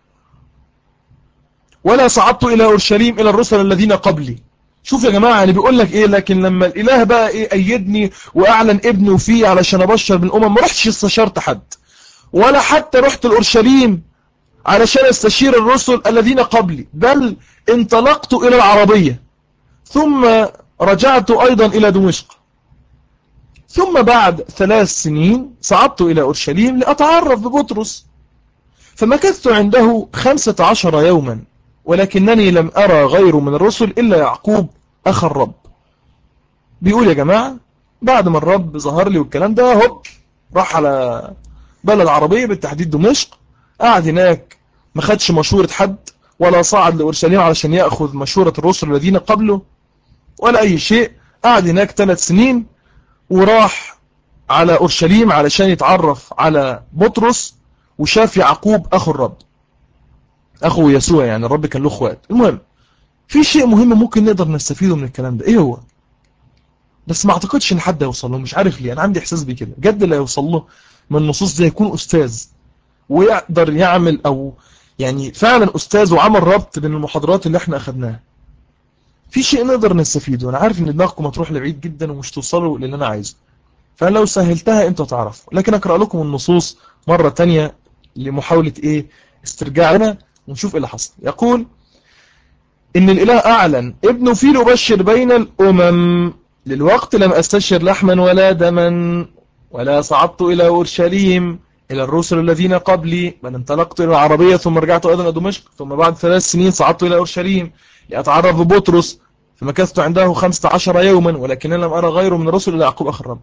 ولا صعدت الى اورشليم الى الرسل الذين قبلي. شوف يا جماعه، يعني بيقول لك ايه، لكن لما الاله بقى ايه ايدني واعلن ابنه فيه علشان ابشر بالامم، ما رحتش استشرت حد، ولا حتى رحت الأورشليم علشان استشير الرسل الذين قبلي، بل انطلقت إلى العربية، ثم رجعت أيضا إلى دمشق، ثم بعد 3 سنين صعدت إلى أورشليم لأتعرف ببطرس، فمكثت عنده 15 يوما، ولكنني لم أرى غيره من الرسل إلا يعقوب أخ الرب. بيقول يا جماعة بعد ما الرب ظهر لي والكلام ده، هوب راح على بلد عربية بالتحديد دمشق، قعد هناك ما خدش مشورة حد، ولا صعد لأورشليم علشان يأخذ مشورة الرسل الذين قبله ولا أي شيء. قعد هناك 3 سنين وراح على أورشليم علشان يتعرف على بطرس، وشاف يعقوب أخو الرب، أخو يسوع، يعني الرب كان له اخوات. المهم في شيء مهم ممكن نقدر نستفيده من الكلام ده، ايه هو؟ بس ما اعتقدش ان حد يوصل له، مش عارف ليه، انا عندي احساس بكده بجد. اللي يوصل له من النصوص دي يكون استاذ ويقدر يعمل، او يعني فعلا استاذ وعمل ربط بين المحاضرات اللي احنا اخدناها. في شيء نقدر نستفيده. انا عارف ان دماغكم هتروح لبعيد جدا ومش توصلوا للي انا عايزه، فانا لو سهلتها انتوا تعرفوا، لكن اقرا لكم النصوص مرة تانية لمحاولة ايه استرجاعنا ونشوف ايه اللي حصل. يقول ان الاله اعلن ابنه فيه ليبشر بين الامم للوقت لم استشر لحما ولا دما، ولا صعدت الى اورشليم الى الرسل الذين قبلي، بل انطلقت الى العربية ثم رجعت ايضا الى دمشق، ثم بعد 3 سنين صعدت الى اورشليم لاتعرف ببطرس، فمكثت عنده 15 يوما، ولكن لم ارى غيره من الرسل الا يعقوب اخ الرب.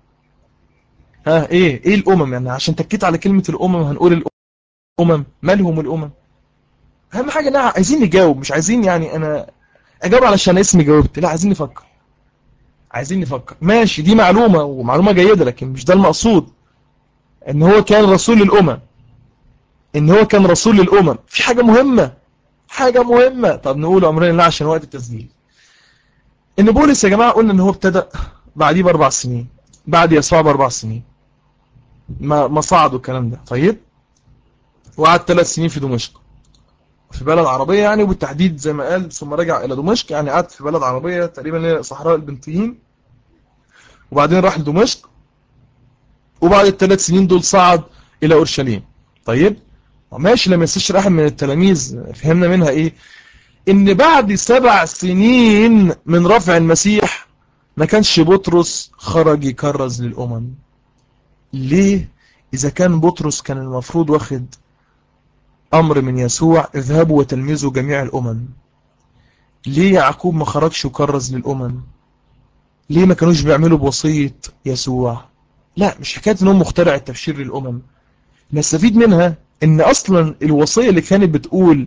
ها ايه الامم؟ يعني عشان تكيت على كلمة الامم هنقول الامم مالهم الامم؟ اهم حاجة عايزين نجاوب، مش عايزين يعني انا اجاوب علشان اسمي جاوبت، لا عايزين نفكر، عايزين نفكر. ماشي دي معلومة ومعلومة جيدة، لكن مش ده المقصود. ان هو كان رسول للامم، ان هو كان رسول للامم. في حاجة مهمة، حاجة مهمة، طب نقول امرنا الله عشان وقت التسجيل. ان بولس يا جماعة قلنا ان هو ابتدأ بعديه ب4 سنين، بعد يسوع ب4 سنين ما صعدوا الكلام ده. طيب وقعد 3 سنين في دمشق في بلد عربية يعني، وبالتحديد زي ما قال ثم رجع إلى دمشق، يعني قعد في بلد عربية تقريبا صحراء البنطيين، وبعدين راح لدمشق، وبعد ال3 سنين دول صعد إلى أورشليم. طيب ماشي، لما يستشير أحد من التلاميذ فهمنا منها إيه؟ إن بعد 7 سنين من رفع المسيح ما كانش بطرس خرج يكرز للأمم. ليه؟ إذا كان بطرس كان المفروض واخد أمر من يسوع اذهبوا وتلمذوا جميع الأمم، ليه يعقوب ما خرجش وكرز للأمم؟ ليه ما كانوش بيعملوا بوصية يسوع؟ لا مش حكاية انهم مخترع التبشير للأمم. نستفيد منها ان اصلا الوصية اللي كانت بتقول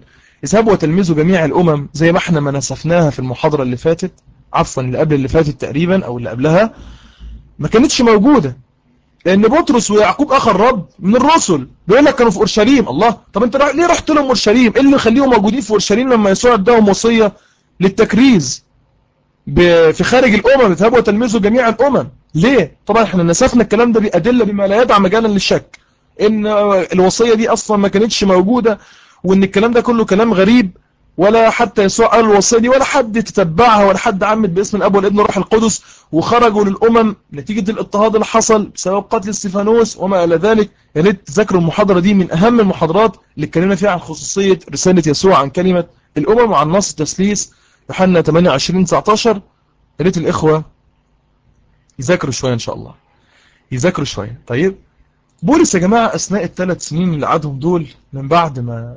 اذهبوا وتلمذوا جميع الأمم، زي ما احنا ما نسفناها في المحاضرة اللي فاتت، عفوا اللي قبل اللي فاتت تقريبا أو اللي قبلها، ما كانتش موجودة. لأن بطرس ويعقوب أخ الرب من الرسل بيقول لك كانوا في أورشليم. الله، طب أنت ليه رحت لهم أورشليم؟ إيه اللي يخليهم موجودين في أورشليم لما يسوع اداهم وصية للتكريز في خارج الأمم، اذهبوا وتلمذوا جميع الأمم؟ ليه؟ طبعا احنا نسفنا الكلام ده بأدلة بما لا يدع مجالا للشك إن الوصية دي أصلا ما كانتش موجودة، وإن الكلام ده كله كلام غريب، ولا حتى يسوع قال الوصية دي، ولا حد تتبعها، ولا حد عمد باسم الأب والابن والروح القدس وخرجوا للأمم نتيجة الاضطهاد اللي حصل بسبب قتل استيفانوس وما إلى ذلك. يا ريت تذاكروا المحاضرة دي، من أهم المحاضرات اللي اتكلمنا فيها عن خصوصية رسالة يسوع عن كلمة الأمم وعن نص التثليث يوحنا 28-19. يا ريت الإخوة يذاكروا شوية إن شاء الله، يذاكروا شوية. طيب، بولس يا جماعة أثناء ال3 سنين اللي قعدهم دول من بعد ما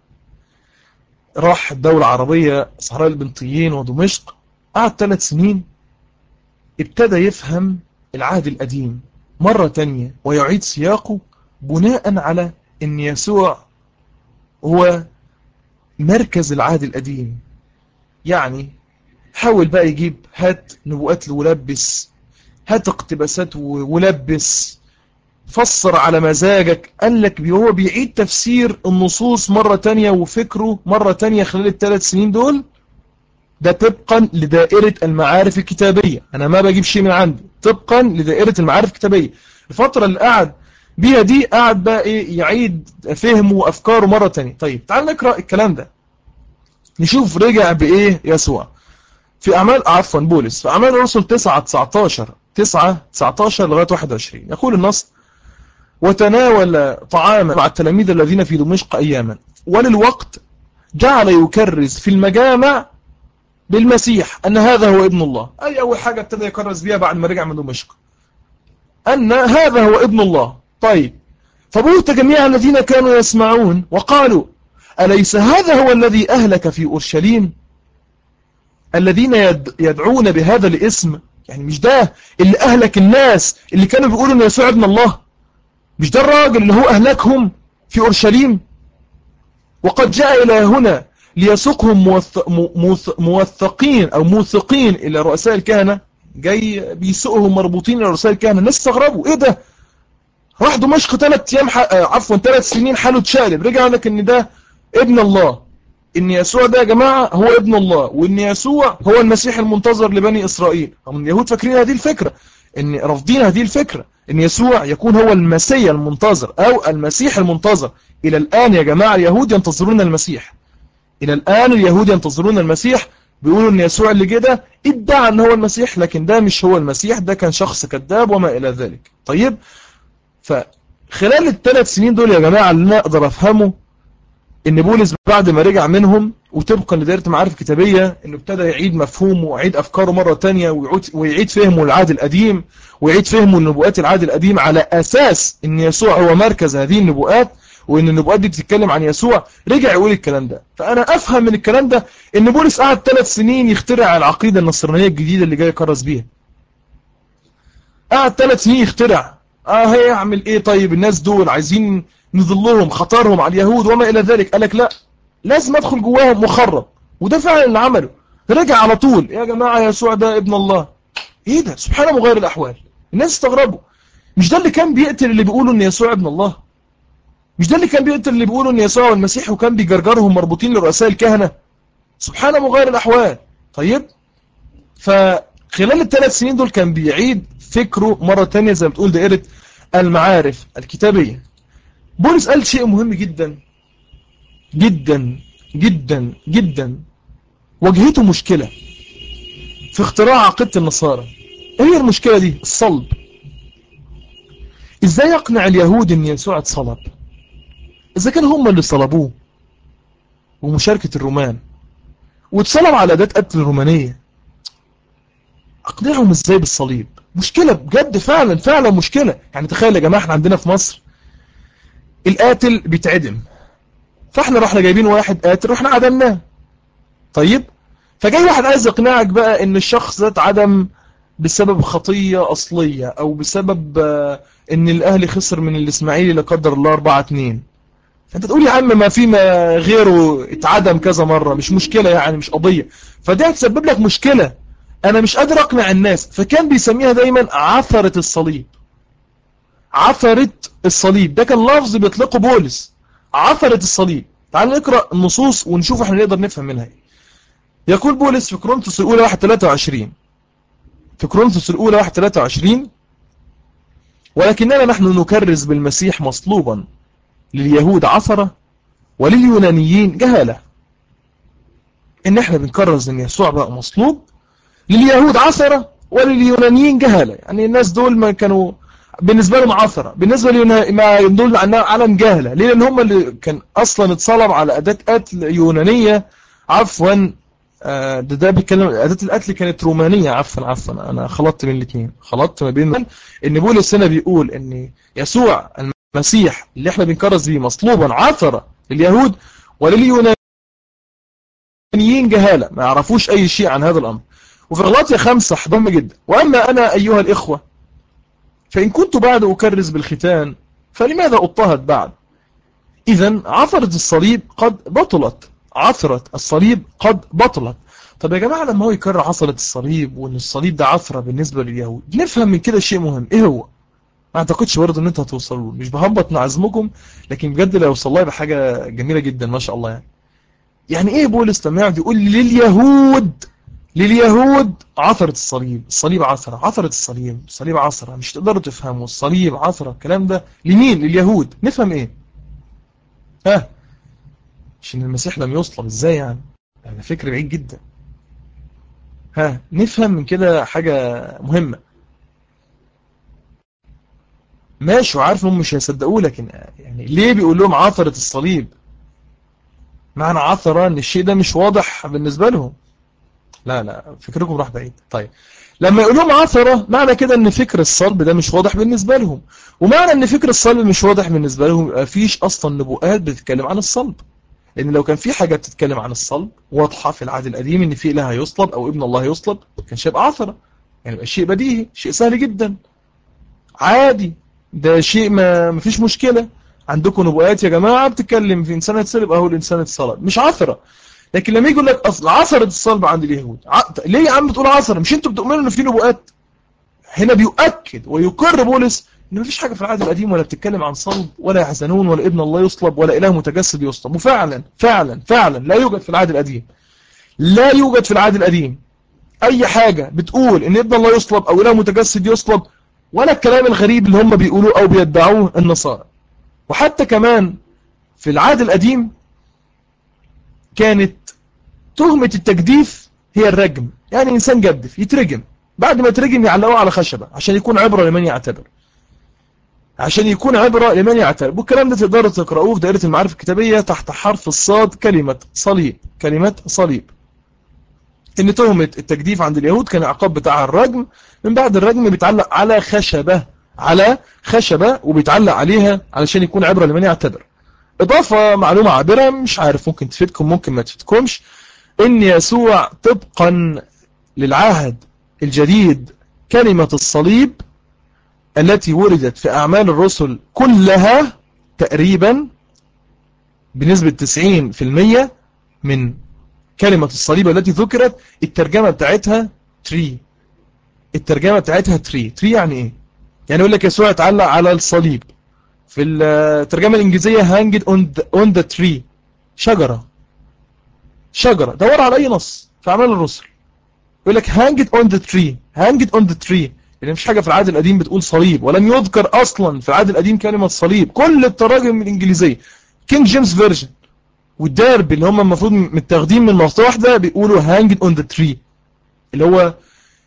راح الدولة العربية صحراء البنطيين ودمشق، قعد 3 سنين ابتدى يفهم العهد القديم مرة تانية ويعيد سياقه بناء على ان يسوع هو مركز العهد القديم. يعني حاول بقى يجيب هات نبوءات لولبس، هات اقتباسات ولبس، فسر على مزاجك. قال لك هو بيعيد تفسير النصوص مرة تانية وفكره مرة تانية خلال ال3 سنين دول. ده طبقا لدائرة المعارف الكتابية، أنا ما بجيب شيء من عندي، طبقا لدائرة المعارف الكتابية. الفترة اللي قعد بيها دي قعد بقى إيه؟ يعيد فهمه وأفكاره مرة تانية. طيب تعال نقرأ الكلام ده، نشوف رجع بإيه يسوع في بولس في أعمال الرسل 9-19 لغاية 21. يقول النص: وتناول طعاما مع التلاميذ الذين في دمشق أياما، وللوقت جعل يكرز في المجامع بالمسيح أن هذا هو ابن الله. أي أول حاجة ابتدى يكرز بيها بعد ما رجع من دمشق، أن هذا هو ابن الله. طيب، فبهت جميع الذين كانوا يسمعون وقالوا: أليس هذا هو الذي أهلك في أورشليم الذين يدعون بهذا الاسم؟ يعني مش ده اللي أهلك الناس اللي كانوا بيقولوا أن يسوع ابن الله؟ مش ده الراجل اللي هو أهلكهم في أورشليم؟ وقد جاء إلى هنا ليسوقهم موثقين أو موثقين إلى رؤساء الكهنة. جاي بيسوقهم مربوطين إلى رؤساء الكهنة. الناس استغربوا، إيه ده؟ راح دمشق 3 سنين حاله اتشقلب، رجع لك إن ده ابن الله، إن يسوع ده يا جماعة هو ابن الله، وإن يسوع هو المسيح المنتظر لبني إسرائيل. هم اليهود فاكرين هذه الفكرة، إن رافضين هذه الفكرة إن يسوع يكون هو المسيح المنتظر أو المسيح المنتظر. إلى الآن يا جماعة اليهود ينتظرون المسيح، إلى الآن اليهود ينتظرون المسيح. بيقولوا أن يسوع اللي جه ادعى أن هو المسيح، لكن ده مش هو المسيح، ده كان شخص كذاب وما إلى ذلك. طيب، فخلال ال3 سنين دول يا جماعة اللي نقدر أفهمه إن بولس بعد ما رجع منهم وطبقا لدائرة معارف كتابية إنه ابتدى يعيد مفهومه ويعيد أفكاره مرة تانية ويعيد فهمه العهد القديم ويعيد فهمه النبوءات العهد القديم على أساس إن يسوع هو مركز هذه النبوءات، وإن النبوءات دي بتتكلم عن يسوع. رجع يقول الكلام ده. فأنا أفهم من الكلام ده إن بولس قعد 3 سنين يخترع العقيدة النصرانية الجديدة اللي جاي يكرس بيها. قعد 3 سنين يخترع، هيعمل إيه؟ طيب الناس دول عايزين نظلهم خطرهم على اليهود وما إلى ذلك. قال لك لا، لازم أدخل جواهم مخرب، وده فعلا اللي عمله. رجع على طول: يا جماعة يسوع ده ابن الله. إيه ده؟ سبحانه مغير الأحوال. الناس استغربوا. مش ده اللي كان بيقتل اللي بيقولوا إن يسوع ابن الله؟ مش ده اللي كان بيقتل اللي بيقولوا ان يسوع المسيح وكان بيجرجرهم مربوطين لرؤساء الكهنة؟ سبحانه مغير الأحوال. طيب، فخلال ال3 سنين دول كان بيعيد فكره مرة تانية زي ما بتقول دائرة المعارف الكتابية. بولس قال شيء مهم جدا جدا جدا جدا، واجهته مشكلة في اختراع عقيدة النصارى. ايه هي المشكلة دي؟ الصلب. ازاي يقنع اليهود ان يسوع اتصلب إذا كان هم اللي صلبوه ومشاركة الرومان واتصلب على أداة قتل الرومانية؟ أقنعهم إزاي بالصليب؟ مشكلة بجد، فعلا فعلا مشكلة. يعني تخيل يا جماعة، احنا عندنا في مصر القاتل بيتعدم، فاحنا رحنا جايبين واحد قاتل رحنا عدمناه. طيب، فجاي واحد عايز يقنعك بقى ان الشخص ده اتعدم بسبب خطية أصلية أو بسبب ان الأهلي خسر من الإسماعيلي لا قدر الله 4-2. انت تقول يا عم ما في ما غيره اتعدم كذا مرة، مش مشكلة يعني، مش قضية. فده هتسبب لك مشكلة، انا مش قادر اقنع الناس. فكان بيسميها دايما عثرة الصليب. عثرة الصليب ده كان لفظ بيطلقه بولس، عثرة الصليب. تعال نقرأ النصوص ونشوف احنا نقدر نفهم منها ايه. يقول بولس في كورنثوس الأولى 1:23، في كورنثوس الأولى 1:23: ولكننا نحن نكرز بالمسيح مصلوبا، لليهود عثرة ولليونانيين جهالة. ان احنا بنكرز ان يسوع بقى مصلوب، لليهود عثرة ولليونانيين جهالة. يعني الناس دول ما كانوا بالنسبة لهم عثرة، بالنسبة ما يدل عنها علم جهلة. ليه؟ لان هم اللي كان اصلا اتصلب على اداة قتل يونانية، عفوا. ده بيتكلم اداة القتل كانت رومانية، عفوا انا خلطت بين الاثنين، خلطت ما بين ان بولس هنا بيقول ان يسوع المسيح اللي احنا بنكرز بيه مصلوبا عثرة لليهود، ولليونانيين جهالة، ما يعرفوش أي شيء عن هذا الأمر. وفي غلاطيا 5 ضم جدا: وأما أنا أيها الإخوة فإن كنت بعد أكرز بالختان فلماذا أضطهد بعد؟ إذن عثرة الصليب قد بطلت، عثرة الصليب قد بطلت. طب يا جماعة، لما هو يكرر عثرة الصليب وأن الصليب ده عثرة بالنسبة لليهود، نفهم من كده شيء مهم. إيه هو؟ ما اعتقدش برضه ان انتوا هتوصلوا، مش بهبط نعزمكم، لكن بجد لو وصل لها يبقى حاجة جميلة جدا ما شاء الله. يعني ايه بولس لما يقعد يقول لليهود، لليهود عثرة الصليب، الصليب عثرة، عثرة الصليب، الصليب عثرة، مش تقدروا تفهموا الصليب عثرة، الكلام ده لمين؟ لليهود. نفهم ايه؟ ها؟ عشان المسيح لم يصلب، ازاي يعني؟ يعني فكر بعيد جدا. ها؟ نفهم من كده حاجة مهمة. ماشي، وعارف انهم مش هيصدقوا، لكن يعني ليه بيقول لهم عثرة الصليب؟ معنى عثرة ان الشيء ده مش واضح بالنسبة لهم. لا فكركم راح بعيد. طيب، لما يقول لهم عثرة معنى كده ان فكر الصلب ده مش واضح بالنسبة لهم، ومعنى ان فكر الصلب مش واضح بالنسبة لهم يبقى فيش اصلا نبوءات بتتكلم عن الصلب. لان لو كان في حاجة بتتكلم عن الصلب واضحة في العهد القديم ان في اله هيصلب او ابن الله هيصلب، كان هيبقى عثرة. يعني يبقى شيء بديهي، شيء سهل جدا، عادي، ده شيء ما فيش مشكلة. عندكم نبوءات يا جماعة بتتكلم في انسان هيتصلب اهو الانسان اتصلب، مش عثرة. لكن لما يقول لك اصل عثرة الصلب عند اليهود، ليه يا عم بتقول عثرة؟ مش انتوا بتؤمنوا ان في نبوءات؟ هنا بيؤكد ويقر بولس ان مفيش حاجة في العهد القديم ولا بتتكلم عن صلب ولا يحزنون ولا ابن الله يصلب ولا اله متجسد يصلب. وفعلا فعلا فعلا لا يوجد في العهد القديم، لا يوجد في العهد القديم اي حاجة بتقول ان ابن الله يصلب او اله متجسد يصلب، ولا الكلام الغريب اللي هم بيقولوه او بيدعوه النصارى. وحتى كمان في العهد القديم كانت تهمة التجديف هي الرجم. يعني إنسان جدف يترجم، بعد ما يترجم يعلقوه على خشبة عشان يكون عبرة لمن يعتبر، عشان يكون عبرة لمن يعتبر. والكلام ده تقدروا تقرأوه في دائرة المعارف الكتابية تحت حرف الصاد كلمة صليب، كلمة صليب. إن تهمة التجديف عند اليهود كان العقاب بتاع الرجم، من بعد الرجم بيتعلق على خشبة، على خشبة، وبيتعلق عليها علشان يكون عبرة لمن يعتبر. إضافة معلومة عابرة مش عارف ممكن تفيدكم ممكن ما تفيدكمش، إن يسوع طبقا للعهد الجديد كلمة الصليب التي وردت في أعمال الرسل كلها تقريبا بنسبة 90% من كلمة الصليب التي ذكرت الترجمة بتاعتها تري. الترجمة بتاعتها تري. تري يعني ايه؟ يعني يقول لك يسوع اتعلق على الصليب. في الترجمة الإنجليزية hanged on the tree، شجرة. شجرة، دور على أي نص في أعمال الرسل يقول لك hanged on the tree، hanged on the tree. يعني مفيش حاجة في العهد القديم بتقول صليب، ولم يذكر أصلا في العهد القديم كلمة صليب. كل التراجم الإنجليزية كينج جيمس فيرجن والداربي اللي هم المفروض متاخدين من نص واحدة بيقولوا hanged on the tree، اللي هو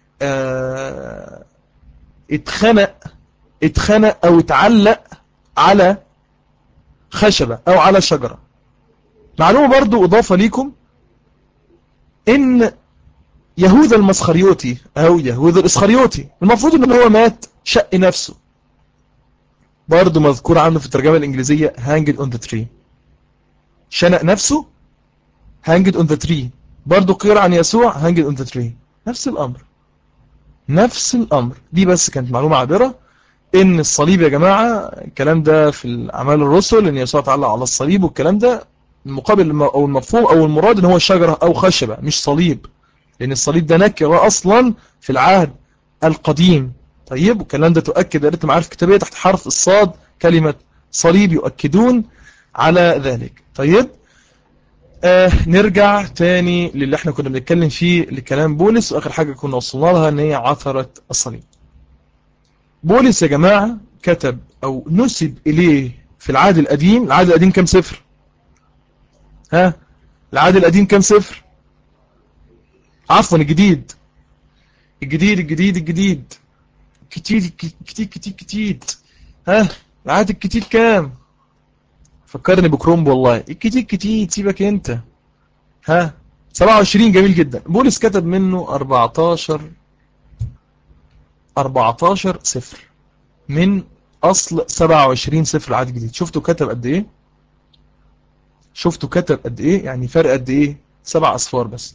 اتخنق أو اتعلق على خشبة أو على شجرة. معلومة برضو إضافة ليكم، إن يهوذا المسخريوطي أو يهوذا الإسخريوطي المفروض إن هو مات شق نفسه، برضو مذكور عنه في الترجمة الإنجليزية hanged on the tree، شنق نفسه hanged on the tree. برضو قيل عن يسوع hanged on the tree. نفس الأمر، نفس الأمر. دي بس كانت معلومة عابرة ان الصليب يا جماعة، الكلام ده في اعمال الرسل، ان يسوع تعالى على الصليب، والكلام ده المقابل او المفهوم او المراد ان هو شجرة او خشبة مش صليب، لان الصليب ده نكرة اصلا في العهد القديم. طيب، والكلام ده تؤكد دائرة المعارف الكتابية تحت حرف الصاد كلمة صليب، يؤكدون على ذلك. طيب، نرجع تاني للي احنا كنا بنتكلم فيه لكلام بولس، واخر حاجة كنا وصلنا لها ان هي عثرة الصليب. بولس يا جماعة كتب او نسب اليه في العهد القديم. العهد القديم كم سفر؟ ها، العهد القديم كم سفر؟ عفوا، الجديد. الجديد كتير كتير كتير كتير. ها، العهد الكتير كام؟ فكرني بكرومب والله. الكتير كتير، سيبك انت. ها، 27. جميل جدا. بولس كتب منه 14 سفر من اصل 27 سفر العهد الجديد. شفتوا كتب قد ايه؟ شفتوا كتب قد ايه؟ يعني فرق قد ايه؟ 7 اصفار بس.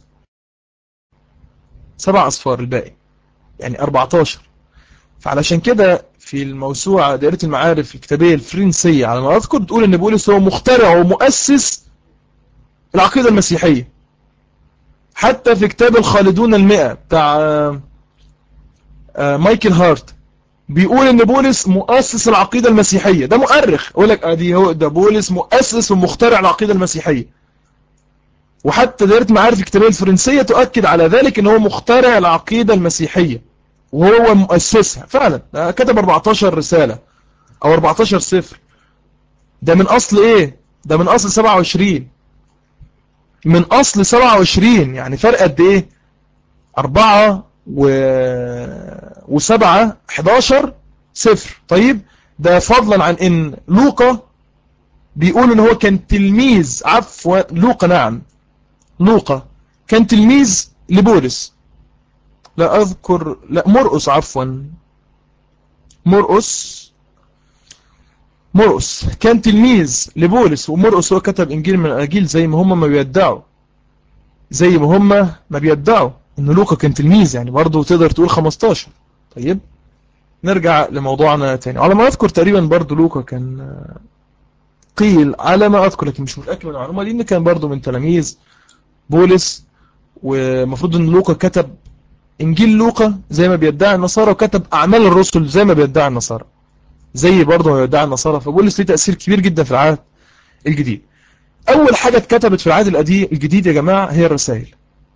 7 اصفار، الباقي يعني 14. فعلشان كده في الموسوعة دائرة المعارف الكتابية الفرنسية على ما أذكر تقول أن بولس هو مخترع ومؤسس العقيدة المسيحية. حتى في كتاب الخالدون المئة بتاع مايكل هارت بيقول أن بولس مؤسس العقيدة المسيحية. ده مؤرخ يقول لك ادي هو ده بولس مؤسس ومخترع العقيدة المسيحية. وحتى دائرة المعارف الكتابية الفرنسية تؤكد على ذلك أنه هو مخترع العقيدة المسيحية وهو مؤسسها فعلا. كتب 14 رسالة او 14 سفر. ده من اصل ايه؟ ده من اصل 27. من اصل 27، يعني فرق قد ايه؟ 4 و7 11 سفر. طيب، ده فضلا عن ان لوقا بيقول ان هو كان تلميذ، لوقا، نعم، لوقا كان تلميذ لبولس. لا اذكر، لا، مرقس، عفوا، مرقس كان تلميذ لبولس. ومرقس هو كتب انجيل من الاناجيل زي ما هم ما بيدعوا، ان لوقا كان تلميذ، يعني برضه تقدر تقول 15. طيب، نرجع لموضوعنا تاني. على ما اذكر تقريبا برضه لوقا كان قيل، على ما اذكر لكن مش متاكد من المعلومه دي، ان كان برضه من تلاميذ بولس. ومفروض ان لوقا كتب انجيل لوقا زي ما بيدعي النصارى، وكتب اعمال الرسل زي ما بيدعي النصارى، زي برضه ما بيدعي النصارى. فبولس ليه تاثير كبير جدا في العهد الجديد. اول حاجه اتكتبت في العهد الجديد يا جماعه هي الرسائل.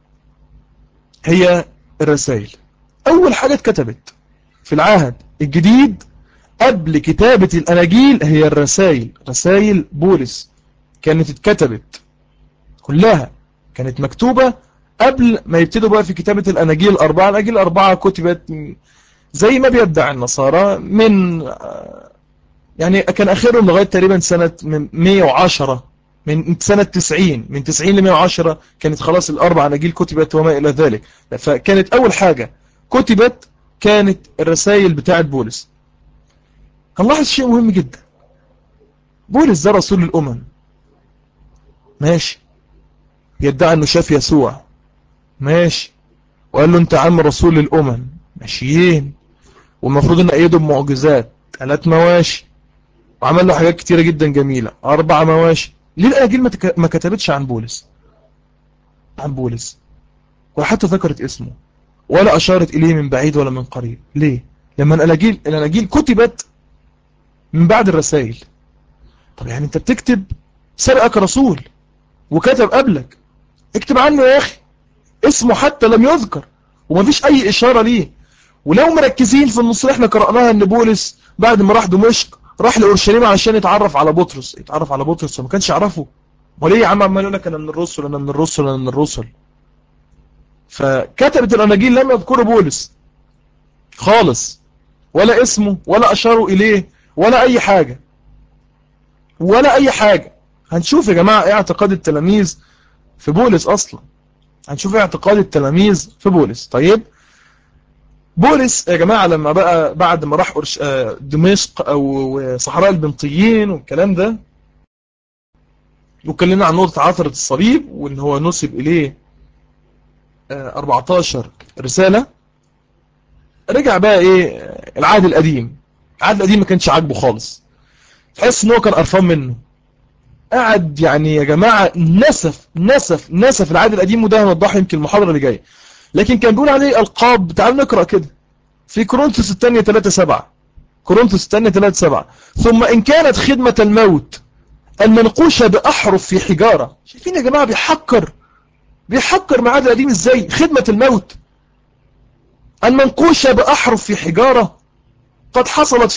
هي الرسائل اول حاجه اتكتبت في العهد الجديد قبل كتابة الأناجيل. هي الرسائل، رسائل بولس كانت اتكتبت كلها، كانت مكتوبة قبل ما يبتدوا بقى في كتابة الأناجيل الأربعة. الأناجيل الأربعة كتبت زي ما بيدعي النصارى من يعني كان آخرهم لغاية تقريبا سنة 110، من سنة 90، من 90 ل 110 كانت خلاص الأربع أناجيل كتبت وما إلى ذلك. فكانت أول حاجة كتبت كانت الرسائل بتاعت بولس. هنلاحظ شيء مهم جدا. بولس ده رسول الأمم، ماشي، يدعي أنه شاف يسوع، ماشي، وقال له أنت عم رسول الأمم، ماشيين، والمفروض أن أيده بمعجزات 3 مواشي، وعمل له حاجات كتيرة جدا جميلة 4 مواشي. ليه الأناجيل ما كتبتش عن بولس؟ ولا حتى ذكرت اسمه، ولا أشارت إليه من بعيد ولا من قريب؟ ليه؟ لما الأناجيل كتبت من بعد الرسائل. طب يعني أنت بتكتب، سبقك رسول وكتب قبلك، اكتب عنه يا أخي. اسمه حتى لم يذكر ومفيش أي إشارة ليه. ولو مركزين في النص احنا قرأناها ان بولس بعد ما راح دمشق راح لأورشليم علشان يتعرف على بطرس، وما كانش يعرفه. وليه يا عم عمال يقول لك انا من الرسل. فكتبت الأناجيل لم يذكروا بولس خالص، ولا اسمه ولا أشاروا إليه ولا أي حاجة. هنشوف يا جماعة ايه اعتقاد التلاميذ في بولس أصلا. طيب، بولس يا جماعة لما بقى بعد ما راح دمشق أو صحراء البنطيين والكلام ده، وكلمنا عن نقطة عثرة الصليب وإن هو نسب إليه 14 رسالة. رجع بقى إيه العهد القديم. العهد القديم ما كانش عاجبه خالص، تحس ان هو كان قرفان منه، قعد يعني يا جماعة نسف العهد القديم، وده هنوضحه يمكن المحاضرة اللي جايه. لكن كان بيقول عليه ألقاب. تعالوا نقرأ كده في كورنثوس الثانية 3:7. كورنثوس الثانية 3:7: ثم إن كانت خدمة الموت المنقوشة بأحرف في حجارة. شايفين يا جماعة بيحكر مع العهد القديم ازاي؟ خدمة الموت المنقوشة بأحرف في حجارة قد حصلت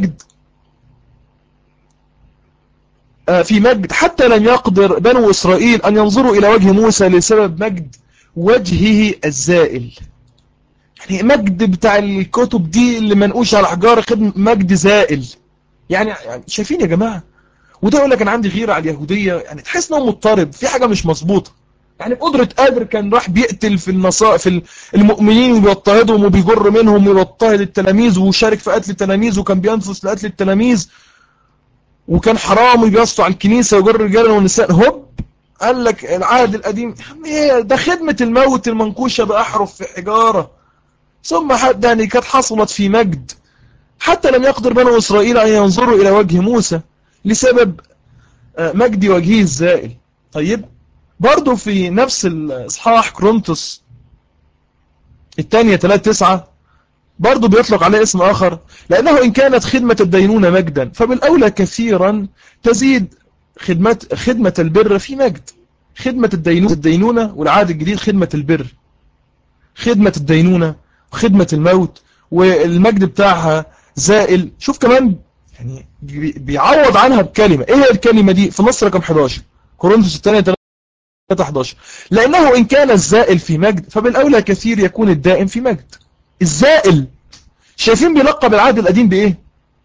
في مجد حتى لم يقدر بنو إسرائيل أن ينظروا إلى وجه موسى لسبب مجد وجهه الزائل. يعني مجد بتاع الكتب دي اللي منقوش على حجارة، خدمة مجد زائل. يعني شايفين يا جماعة؟ وده يقول لك أنا عندي غيرة على اليهودية. يعني تحس إنه مضطرب في حاجة مش مظبوطة. يعني بقدرة قادر كان راح بيقتل في المؤمنين وبيضطهدهم وبيجر منهم ويضطهد التلاميذ وشارك في قتل التلاميذ وكان بينفس لقتل التلاميذ وكان حرام بيسطو على الكنيسة وجر الرجال والنساء. هوب قال لك العهد القديم ده خدمة الموت المنقوشة بأحرف في حجارة، ثم حتى يعني كانت حصلت في مجد حتى لم يقدر بنو إسرائيل أن ينظروا إلى وجه موسى لسبب مجد وجهه الزائل. طيب برضو في نفس الإصحاح كورنثوس الثانية 3:9 برضو بيطلق عليه اسم آخر: لأنه إن كانت خدمة الدينونة مجدا فبالأولى كثيرا تزيد خدمة البر في مجد. خدمة الدينونة والعهد الجديد خدمة البر، خدمة الدينونة وخدمة الموت والمجد بتاعها زائل. شوف كمان يعني بيعوض عنها بكلمة. ايه هي الكلمة دي؟ في نص رقم 11 كورنثوس الثانية 3:11: لأنه إن كان الزائل في مجد فبالأولى كثير يكون الدائم في مجد. الزائل، شايفين بيلقب العهد القديم بإيه؟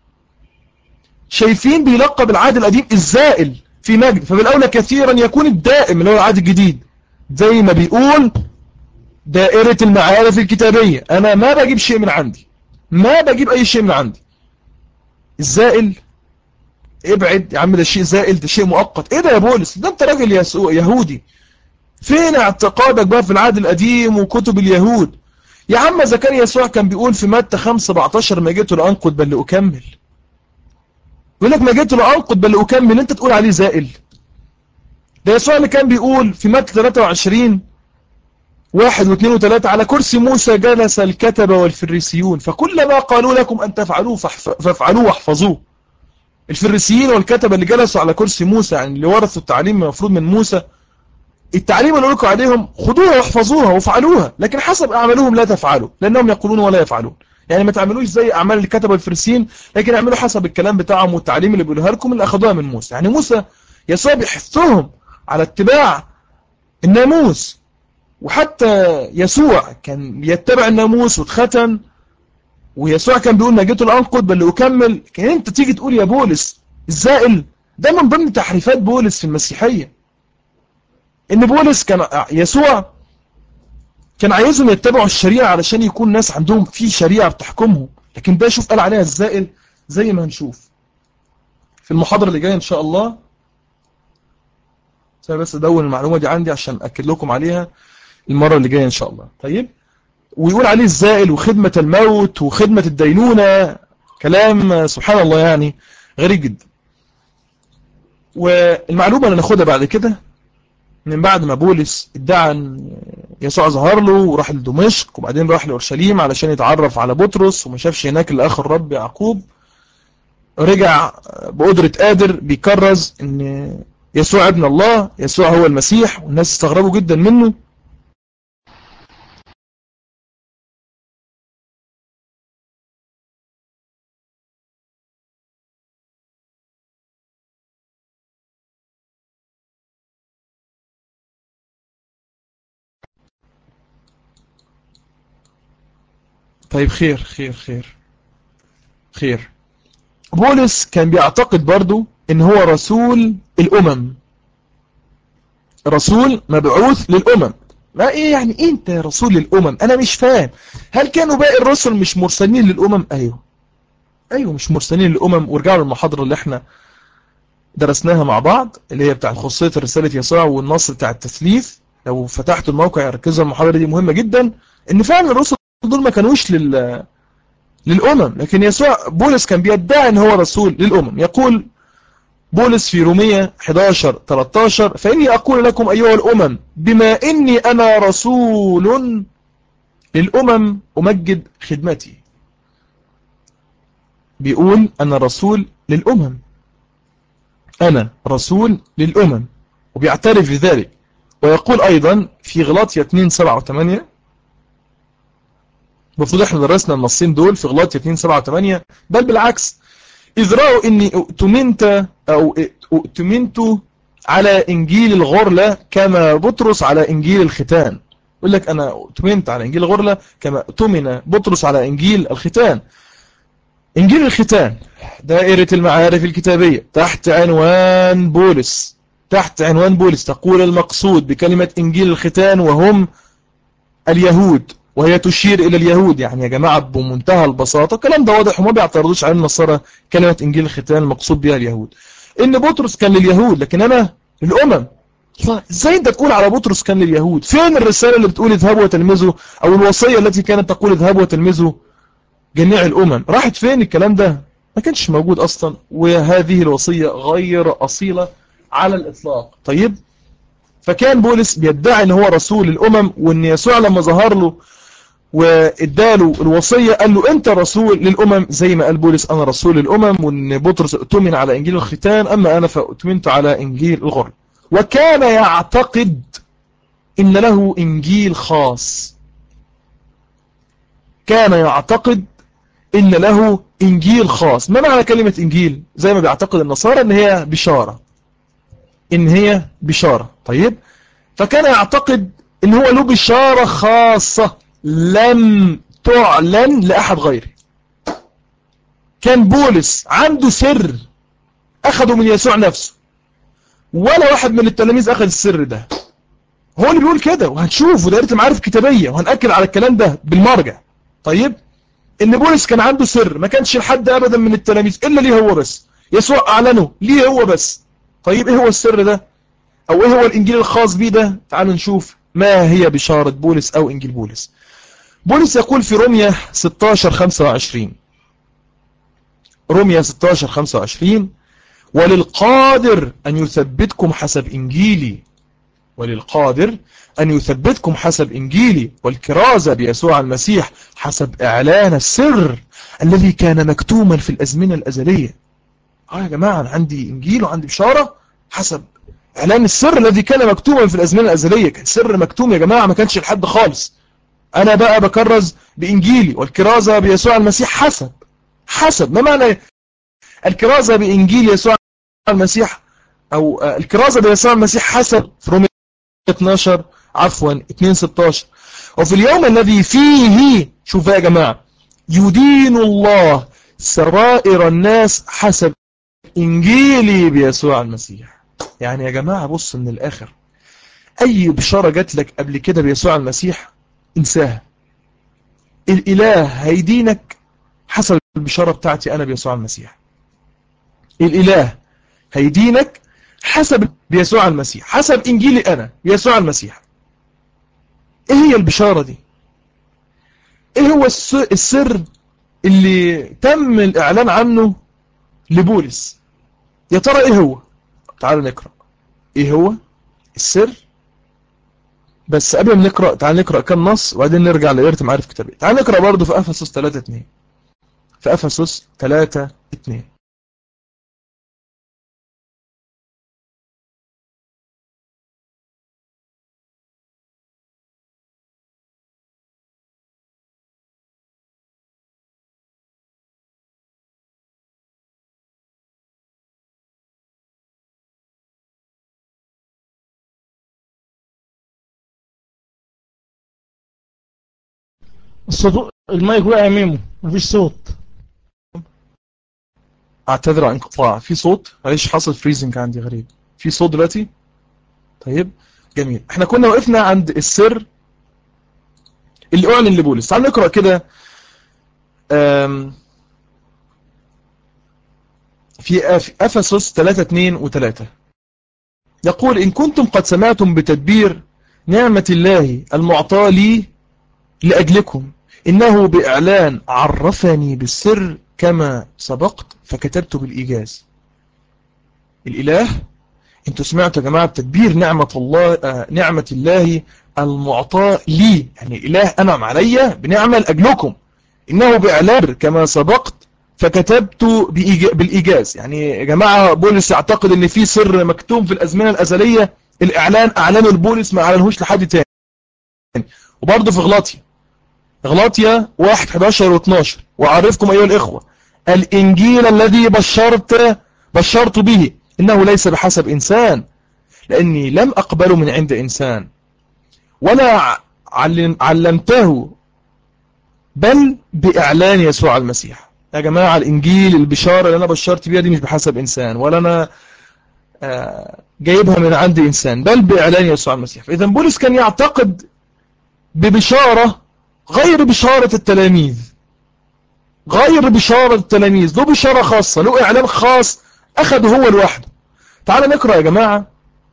شايفين بيلقب العهد القديم الزائل في مجد فبالأولى كثيرا يكون الدائم اللي هو العهد الجديد. زي ما بيقول دائرة المعارف الكتابية، أنا ما بجيب شيء من عندي، ما بجيب أي شيء من عندي. الزائل ابعد يا عم، ده شيء زائل، ده شيء مؤقت. ايه ده يا بولس؟ ده انت راجل يهودي، فين اعتقادك بقى في العهد القديم وكتب اليهود؟ يا عم زكريا يسوع كان بيقول في متى 5:17: ما جئت لأنقض بل لأكمل. يقول لك ما جئت لأنقض بل لأكمل، انت تقول عليه زائل؟ ده يسوع اللي كان بيقول في متى 23 1 و2 و3: على كرسي موسى جلس الكتبة والفريسيون فكل ما قالوا لكم أن تفعلوه فافعلوه واحفظوه. الفريسيين والكتبة اللي جلسوا على كرسي موسى، يعني اللي ورثوا التعليم المفروض من موسى، التعليم اللي لكم عليهم خذوها واحفظوها وافعلوها، لكن حسب أعمالهم لا تفعلوا لأنهم يقولون ولا يفعلون. يعني ما تعملوش زي أعمال الكتبة والفريسيين، لكن اعملوا حسب الكلام بتاعهم والتعليم اللي بيقولوها لكم اللي أخذوها من موسى. يعني موسى يسوع بيحثهم على اتباع الناموس، وحتى يسوع كان يتبع الناموس واتختن، ويسوع كان بيقول ما جيت لأنقض بل لأكمل. كان انت تيجي تقول يا بولس الزائل؟ ده من ضمن تحريفات بولس في المسيحية، ان بولس يسوع كان عايزهم يتبعوا الشريعة علشان يكون ناس عندهم في شريعة بتحكمهم، لكن ده شوف قال عليها الزائل زي ما هنشوف في المحاضرة اللي جاية ان شاء الله. بس ادون المعلومة دي عندي عشان اكد لكم عليها المرة اللي جاية ان شاء الله. طيب، ويقول عليه الزائل وخدمة الموت وخدمة الدينونة، كلام سبحان الله يعني غريب جدا. والمعلومة اللي ناخدها بعد كده، من بعد ما بولس ادعى ان يسوع ظهر له وراح لدمشق وبعدين راح لأورشليم علشان يتعرف على بطرس وما شافش هناك الا اخ الرب يعقوب، رجع بقدرة قادر بيكرز ان يسوع ابن الله، يسوع هو المسيح، والناس استغربوا جدا منه. طيب خير. بولس كان بيعتقد برضو ان هو رسول الامم، رسول مبعوث للامم. ما ايه يعني إيه انت رسول للامم؟ انا مش فاهم. هل كانوا باقي الرسل مش مرسلين للامم؟ ايوه مش مرسلين للامم. وارجعوا للمحاضرة اللي احنا درسناها مع بعض اللي هي بتاع خصوصية رسالة يسوع والنص بتاع التثليث. لو فتحتوا الموقع ركزوا، المحاضرة دي مهمة جدا، ان فعلا الرسل دول ما كانوش للأمم، لكن يسوع بولس كان بيدعي ان هو رسول للأمم. يقول بولس في رومية 11:13 فإني أقول لكم أيها الأمم بما إني أنا رسول للأمم أمجد خدمتي. بيقول أنا رسول للأمم، أنا رسول للأمم، وبيعترف بذلك. ويقول أيضا في غلاطية 2:7-8، المفروض احنا درسنا النصين دول في غلاطية 2:7-8، بل بالعكس إذ رأوا إني أؤتمنت على إنجيل الغرلة كما بطرس على إنجيل الختان. يقول لك أنا أؤتمنت على إنجيل الغرلة كما أؤتمن بطرس على إنجيل الختان. إنجيل الختان دائرة المعارف الكتابية تحت عنوان بولس، تقول المقصود بكلمة إنجيل الختان وهم اليهود، وهي تشير إلى اليهود. يعني يا جماعة بمنتهى البساطة الكلام ده واضح وما بيعترضوش على النصارى، كلمة إنجيل الختان المقصود بها اليهود. إن بطرس كان لليهود لكن أنا للأمم. إزاي أنت تقول على بطرس كان لليهود؟ فين الرسالة اللي بتقول اذهبوا وتلمذوا، أو الوصية التي كانت تقول اذهبوا وتلمذوا جميع الأمم؟ راحت فين الكلام ده؟ ما كانش موجود أصلا، وهذه الوصية غير أصيلة على الإطلاق. طيب، فكان بولس بيدعي ان هو رسول الأمم، وان يسوع لما ظهر له واداله الوصية قال له انت رسول للأمم، زي ما قال بولس انا رسول للأمم، وان بطرس اؤتمن على انجيل الختان اما انا فاؤتمنت على انجيل الغرب. وكان يعتقد ان له انجيل خاص، كان يعتقد ان له انجيل خاص. ما معنى كلمة انجيل؟ زي ما بيعتقد النصارى ان هي بشارة، ان هي بشارة. طيب، فكان يعتقد ان هو له بشارة خاصة لم تعلن لأحد غيره. كان بولس عنده سر أخده من يسوع نفسه، ولا واحد من التلاميذ أخذ السر ده. هو اللي بيقول كده، وهنشوف ودائرة المعارف كتابية وهنأكد على الكلام ده بالمرجع. طيب، إن بولس كان عنده سر ما كانش لحد أبدا من التلاميذ إلا ليه هو بس، يسوع أعلنه ليه هو بس. طيب، إيه هو السر ده؟ أو إيه هو الإنجيل الخاص بيه ده؟ تعالوا نشوف ما هي بشارة بولس أو إنجيل بولس. بولس يقول في رومية 16:25، رومية 16:25 وللقادر أن يثبتكم حسب إنجيلي، وللقادر أن يثبتكم حسب إنجيلي والكرازة بيسوع المسيح حسب إعلان السر الذي كان مكتوما في الأزمنة الأزلية. يا جماعة أنا عندي إنجيل وعندي بشارة حسب إعلان السر الذي كان مكتوما في الأزمنة الأزلية. كان سر مكتوم يا جماعة، ما كانش لحد خالص. أنا بقى بكرز بإنجيلي والكرازة بيسوع المسيح حسب ما معنى الكرازة بإنجيل يسوع المسيح، أو الكرازة بيسوع المسيح حسب في رومية 2:16 وفي اليوم الذي فيه، شوف يا جماعة، يدين الله سرائر الناس حسب إنجيلي بيسوع المسيح. يعني يا جماعة بص من الآخر، أي بشارة جات لك قبل كده بيسوع المسيح انساها. الإله هيدينك حسب البشارة بتاعتي أنا بيسوع المسيح. الإله هيدينك حسب بيسوع المسيح، حسب إنجيلي أنا بيسوع المسيح. إيه هي البشارة دي؟ إيه هو السر اللي تم الإعلان عنه لبولس؟ يا ترى إيه هو؟ تعالوا نقرأ إيه هو السر. بس قبل ما نقرأ تعال نقرأ كم نص وبعدين نرجع لقراءة معارف كتابية. تعال نقرأ برضه في أفسس 3:2، في أفسس 3:2. الصوت المايك وقع ميمو، مفيش صوت. أعتذر عن انقطاع، في صوت معلش، حصل فريزنج عندي غريب. في صوت دلوقتي؟ طيب جميل. احنا كنا وقفنا عند السر اللي أعلن لبولس. تعال نقرأ كده في أفسس 3:2-3. يقول إن كنتم قد سمعتم بتدبير نعمة الله المعطاة لي لأجلكم إنه بإعلان عرفني بالسر كما سبقت فكتبت بالإيجاز. الإله، انتوا سمعتوا يا جماعة تدبير نعمة الله، نعمة الله المعطاة لي، يعني الإله أنعم علي بنعمة لأجلكم. إنه بإعلان كما سبقت فكتبت بالإيجاز. يعني يا جماعة بولس يعتقد إن في سر مكتوم في الأزمنة الأزلية، الإعلان أعلنه البولس ما أعلنهوش لحد تاني. وبرضه في غلاطيا 1:11 و12 وأعرفكم أيها الإخوة الإنجيل الذي بشرت به إنه ليس بحسب إنسان، لأني لم أقبله من عند إنسان ولا علمته بل بإعلان يسوع المسيح. يا جماعة الإنجيل البشارة اللي أنا بشرت بيها دي مش بحسب إنسان، ولا أنا جايبها من عند إنسان، بل بإعلان يسوع المسيح. فإذا بولس كان يعتقد ببشارة غير بشارة التلاميذ، غير بشارة التلاميذ، له بشارة خاصة، له إعلان خاص أخذه هو لوحده. تعالوا نقرأ يا جماعة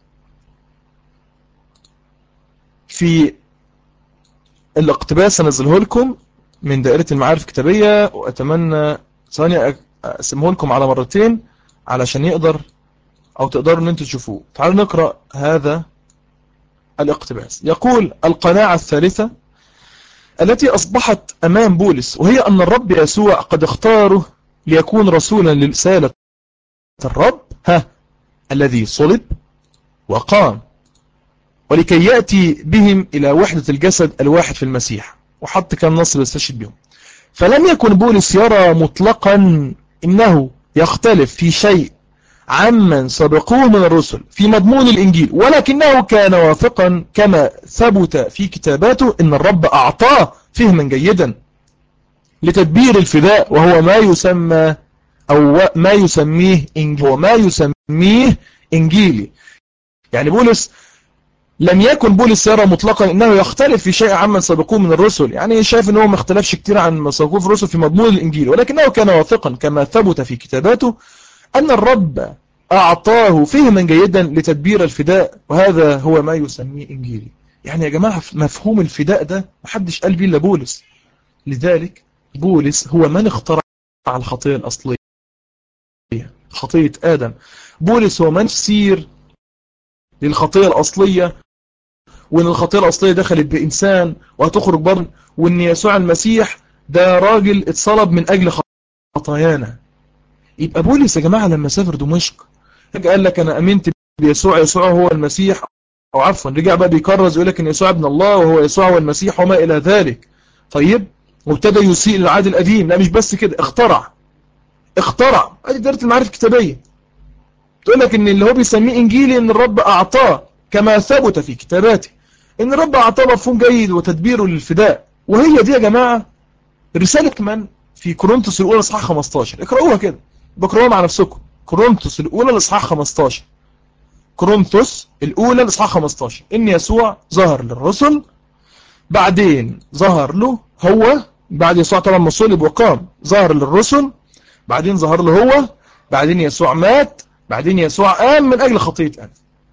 في الاقتباس، أنزله لكم من دائرة المعارف الكتابية، وأتمنى ثانية أقسمه لكم على مرتين علشان يقدر أو تقدروا أن أنتم تشوفوه. تعالوا نقرأ هذا الاقتباس. يقول: القناعة الثالثة التي أصبحت أمام بولس، وهي أن الرب يسوع قد اختاره ليكون رسولا لرسالة الرب الذي صلب وقام، ولكي يأتي بهم إلى وحدة الجسد الواحد في المسيح. وحط كان نص يستشهد بهم. فلم يكن بولس يرى مطلقا إنه يختلف في شيء عمن سبقوه من الرسل في مضمون الإنجيل، ولكنه كان واثقا كما ثبت في كتاباته إن الرب أعطاه فهما جيدا لتدبير الفداء، وهو ما يسمى أو ما يسميه إنجيلي، وما يسميه إنجيلي. يعني بولس لم يكن بولس يرى مطلقا انه يختلف في شيء عمن سبقوه من الرسل، يعني شايف انه ما اختلفش كتير عن ما سبقوه في الرسل في مضمون الانجيل، ولكنه كان واثقا كما ثبت في كتاباته ان الرب اعطاه فهما جيدا لتدبير الفداء، وهذا هو ما يسميه انجيلي. يعني يا جماعة مفهوم الفداء ده محدش قال بيه الا بولس. لذلك بولس هو من اخترع الخطية الاصلية، خطية ادم. بولس هو من سير للخطية الاصلية، وان الخطيئة الاصلية دخلت بانسان وهتخرج بره، وان يسوع المسيح ده راجل اتصلب من اجل خطايانا. يبقى بولس يا جماعة لما سافر دمشق قال لك انا امنت بيسوع، يسوع هو المسيح، او عفوا رجع بقى بيكرز يقول لك ان يسوع ابن الله وهو يسوع هو المسيح وما الى ذلك. طيب وابتدى يسيء للعهد القديم. لا مش بس كده، اخترع ادي دائرة المعارف الكتابية تقول لك ان اللي هو بيسميه انجيلي ان الرب اعطاه كما ثبت في كتاباته، ان الرب اعطاه مفهوم جيد وتدبيره للفداء. وهي دي يا جماعة رسالة من في كورنثوس الاولى اصحاح 15. اقرأوها كده، بقرأوها مع نفسكم. كورنثوس الاولى الاصحاح 15، كورنثوس الاولى الاصحاح 15. ان يسوع ظهر للرسل، بعدين ظهر له هو، بعد يسوع طبعا ما صلب وقام ظهر للرسل، بعدين ظهر له هو، بعدين يسوع مات، بعدين يسوع قام من اجل خطية ادم.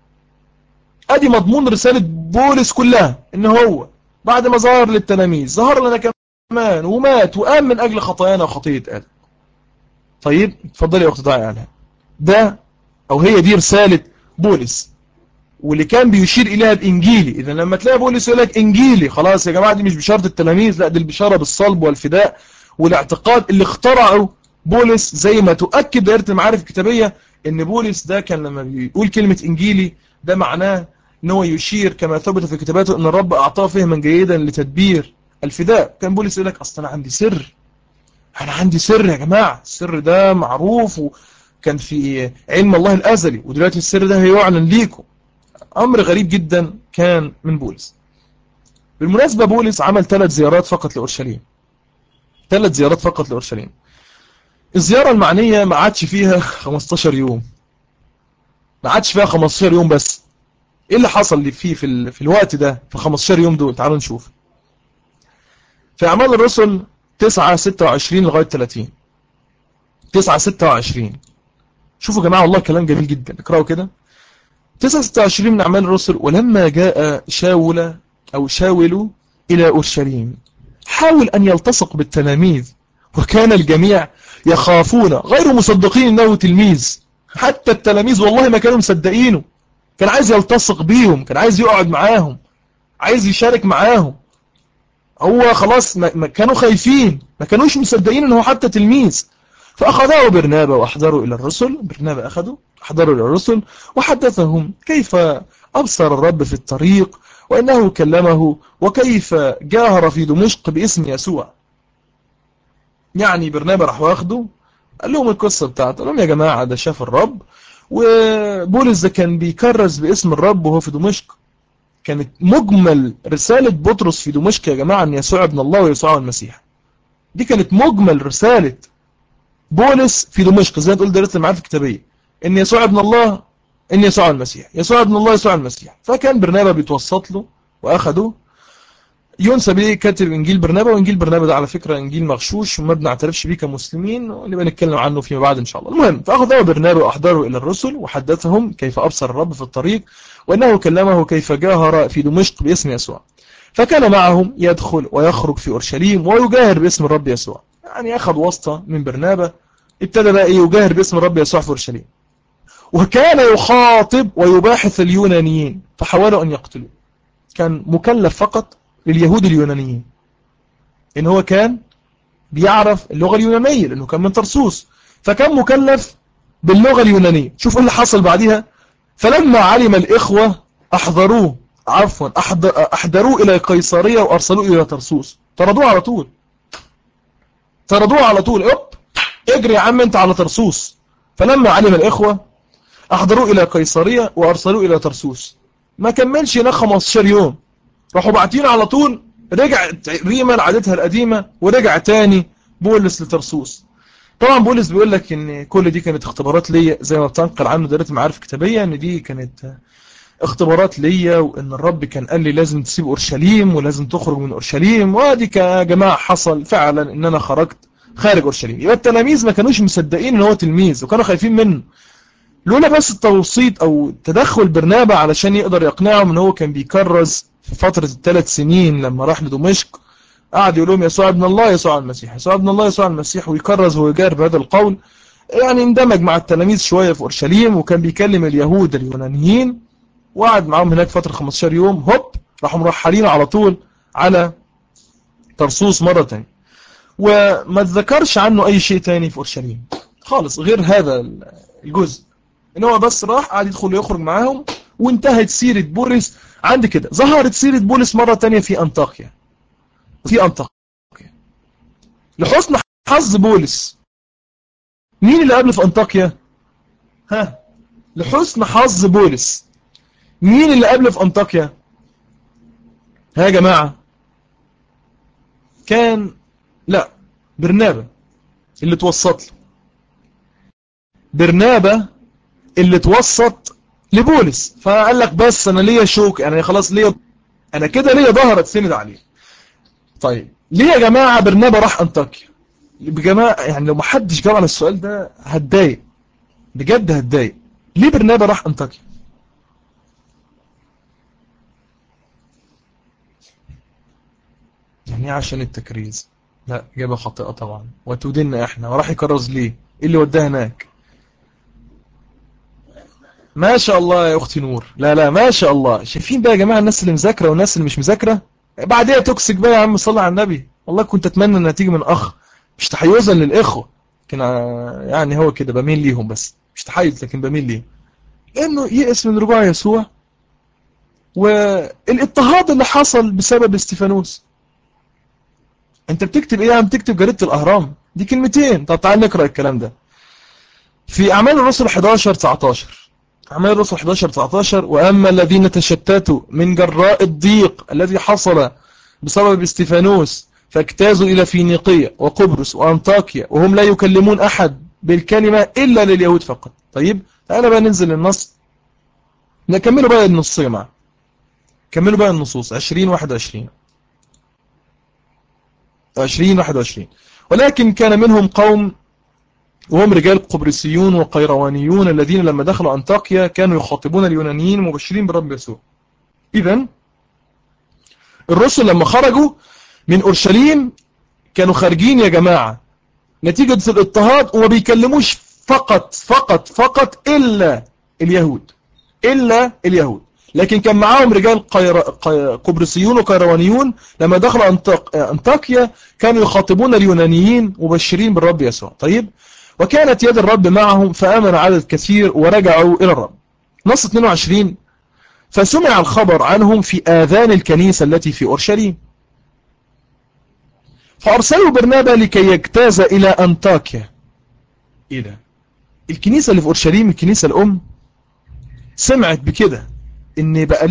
ادي مضمون رسالة بولس كلها، ان هو بعد ما ظهر للتلاميذ ظهر لنا كمان ومات وقام من اجل خطايانا وخطية ادم. طيب اتفضلي يا اخت ضايع عليها. ده او هي دي رسالة بولس واللي كان بيشير اليها بانجيلي. اذا لما تلاقي بولس يقول لك انجيلي، خلاص يا جماعة دي مش بشارة التلاميذ، لا دي البشارة بالصلب والفداء والاعتقاد اللي اخترعه بولس. زي ما تؤكد دائرة المعارف الكتابية ان بولس ده كان لما بيقول كلمة انجيلي ده معناه ان هو يشير كما ثبت في كتاباته ان الرب اعطاه فهما جيدا لتدبير الفداء. كان بولس يقول لك اصل انا عندي سر، انا عندي سر يا جماعة، السر ده معروف وكان في علم الله الازلي، ودلوقتي السر ده هيعلن ليكم. امر غريب جدا كان من بولس. بالمناسبة بولس عمل 3 زيارات فقط لأورشليم، 3 زيارات فقط لأورشليم. الزيارة المعنية ما عادش فيها 15 يوم، ما عادش فيها 15 يوم بس. ايه اللي حصل اللي فيه في الوقت ده في 15 يوم دول؟ تعالوا نشوف. في اعمال الرسل 9:26 لغاية 30، 9:26. شوفوا يا جماعة والله كلام جميل جدا، اقرأوا كده. 9:26 من اعمال الرسل: ولما جاء شاول إلى أورشليم حاول أن يلتصق بالتلاميذ، وكان الجميع يخافون غير مصدقين أنه تلميذ. حتى التلاميذ والله ما كانوا مصدقينه، كان عايز يلتصق بيهم، كان عايز يقعد معاهم، عايز يشارك معاهم. هو خلاص ما كانوا خايفين، ما كانوش مصدقين أنه حتى تلميذ. فأخذوا برنابا وأحضروا إلى الرسل، برنابا أحضروا إلى الرسل وحدثهم كيف أبصر الرب في الطريق، وأنه كلمه، وكيف جاهر في دمشق باسم يسوع. يعني برنابا راح واخده، قال لهم القصة بتاعته، قال لهم يا جماعة ده شاف الرب، وبولس ده كان بيكرز باسم الرب وهو في دمشق. كانت مجمل رسالة بطرس في دمشق يا جماعة أن يسوع ابن الله ويسوع المسيح. دي كانت مجمل رسالة بولس في دمشق، زي ما تقول دائرة المعارف الكتابية، ان يسوع ابن الله، ان يسوع المسيح، يسوع ابن الله، يسوع المسيح. فكان برنابا بيتوسط له واخده. ينسب ليه كاتب انجيل برنابا، وانجيل برنابا ده على فكره انجيل مغشوش وما بنعترفش بيه كمسلمين، ونبقى نتكلم عنه فيما بعد ان شاء الله. المهم، فاخذ برنابا واحضره الى الرسل وحدثهم كيف ابصر الرب في الطريق، وانه كلمه كيف جاهر في دمشق باسم يسوع. فكان معهم يدخل ويخرج في اورشليم ويجاهر باسم الرب يسوع. يعني اخذ واسطه من برنابا، ابتدى بقى يجاهر باسم الرب يسوع في اورشليم. وكان يخاطب ويباحث اليونانيين فحاولوا ان يقتلوه. كان مكلف فقط لليهود اليونانيين، ان هو كان بيعرف اللغة اليونانية لانه كان من طرسوس، فكان مكلف باللغة اليونانية. شوف ايه اللي حصل بعدها. فلما علم الاخوة احضروه، احضروه الى قيصرية وارسلوه الى طرسوس. طردوه على طول، اجري يا عم انت على طرسوس. فلما علم الاخوة احضروه الى قيصرية وارسلوه الى طرسوس. ما كملش هناك 15 يوم راحوا باعتين على طول. رجعت ريما لعادتها القديمة ورجع تاني بولس لترسوس. طبعا بولس بيقول لك ان كل دي كانت اختبارات ليا، زي ما بتنقل عنه دائرة المعارف الكتابية، ان دي كانت اختبارات ليا، وان الرب كان قال لي لازم تسيب اورشليم ولازم تخرج من اورشليم. وادي يا جماعة حصل فعلا ان انا خرجت خارج اورشليم. يبقى التلاميذ ما كانوش مصدقين ان هو تلميذ وكانوا خايفين منه، لولا بس التوسيط او تدخل برنابا علشان يقدر يقنعهم ان هو كان بيكرز في فترة ال3 سنين. لما راح لدمشق قعد يقول لهم يسوع ابن الله يسوع المسيح، يسوع ابن الله يسوع المسيح، ويكرز ويجار بهذا القول. يعني اندمج مع التلاميذ شوية في اورشليم، وكان بيكلم اليهود اليونانيين، وقعد معاهم هناك فترة 15 يوم. هوب راحوا مرحلين على طول على طرسوس مرة تانية. وما تذكرش عنه اي شيء تاني في اورشليم خالص غير هذا الجزء، ان هو بس راح قعد يدخل ويخرج معاهم، وانتهت سيرة بولس عند كده. ظهرت سيرة بولس مرة تانية في أنطاكيا. لحسن حظ بولس، مين اللي قبل في أنطاكيا؟ لحسن حظ بولس، مين اللي قبل في أنطاكيا؟ يا جماعة، كان برنابا اللي توسط له. برنابا اللي توسط لبولس، فقال لك بس انا ليا شوك، انا خلاص ليا، انا كده ليا ظهر اتسند عليه. طيب ليه يا جماعة برنابا راح أنطاكيا؟ بجماعة يعني لو محدش جاوب على السؤال ده هتضايق، بجد هتضايق. ليه برنابا راح أنطاكيا؟ يعني عشان التكريز؟ لا، إجابة خاطئة طبعا، وتودينا احنا. وراح يكرز ليه؟ ايه اللي وداه هناك؟ ما شاء الله يا اختي نور، لا ما شاء الله. شايفين بقى يا جماعة الناس اللي مذاكرة والناس اللي مش مذاكرة؟ بعديها توكسيك بقى يا عم، صلى على النبي. والله كنت اتمنى انها تيجي من اخ، مش تحيزا للاخوة، لكن يعني هو كده بميل ليهم، بس مش تحيز لكن بميل ليهم، لانه يئس من رجوع يسوع والاضطهاد اللي حصل بسبب استيفانوس. انت بتكتب ايه؟ عم تكتب جريدة الاهرام دي كلمتين. طب تعال نقرأ الكلام ده في اعمال الرسل 11-19. اعمال الرسل 11-19: واما الذين تشتتوا من جراء الضيق الذي حصل بسبب استيفانوس فاجتازوا الى فينيقية وقبرص وانطاكيا، وهم لا يكلمون احد بالكلمة الا لليهود فقط. طيب تعالى بقى ننزل النص، نكملوا بقى النص يا جماعه، كملوا بقى النصوص 20-21. ولكن كان منهم قوم وهم رجال قبرصيون وقيروانيون الذين لما دخلوا أنطاكيا كانوا يخاطبون اليونانيين مبشرين بالرب يسوع. إذن الرسل لما خرجوا من أورشليم كانوا خارجين يا جماعة نتيجة الاضطهاد، وما بيكلموش فقط إلا اليهود، إلا اليهود. لكن كان معاهم رجال قبرصيون وقيروانيون. لما دخلوا أنطاكيا كانوا يخاطبون اليونانيين مبشرين بالرب يسوع. طيب، وكانت يد الرب معهم فآمن عدد كثير ورجعوا إلى الرب. نص 22: فسمع الخبر عنهم في آذان الكنيسة التي في أورشليم، فأرسلوا برنابا لكي يجتاز إلى أنطاكيا. إيه ده؟ الكنيسة اللي في أورشليم، الكنيسة الأم، سمعت بكده إن بقى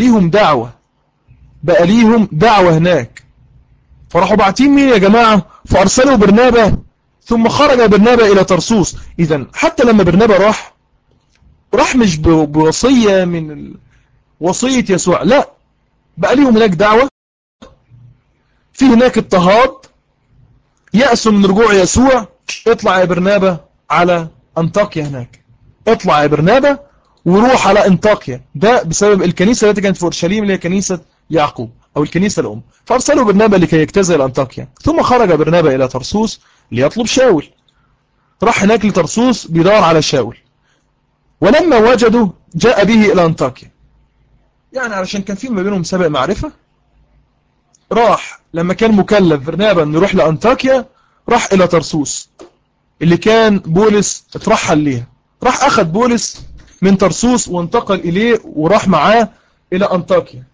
ليهم دعوة هناك، فراحوا باعتين مين يا جماعة؟ فأرسلوا برنابا، ثم خرج برنابا إلى ترسوس. إذن حتى لما برنابا راح مش بوصية من وصية يسوع، لا، بقى ليهم هناك دعوة، في هناك اضطهاد، يأسوا من رجوع يسوع. اطلع يا برنابا على أنطاكيا هناك، اطلع يا برنابا وروح على أنطاكيا. ده بسبب الكنيسة التي كانت في أورشليم اللي هي كنيسة يعقوب أو الكنيسة الأم. فأرسلوا برنابا لكي يجتاز إلى أنطاكيا، ثم خرج برنابا إلى ترسوس ليطلب شاول. راح هناك لترسوس بيدور على شاول، ولما وجده جاء به إلى أنطاكيا. يعني علشان كان في ما بينهم سابق معرفة، راح لما كان مكلف برنابا أن يروح لأنطاكيا، راح إلى ترسوس اللي كان بولس اترحل ليها. راح أخذ بولس من ترسوس وانتقل إليه وراح معاه إلى أنطاكيا،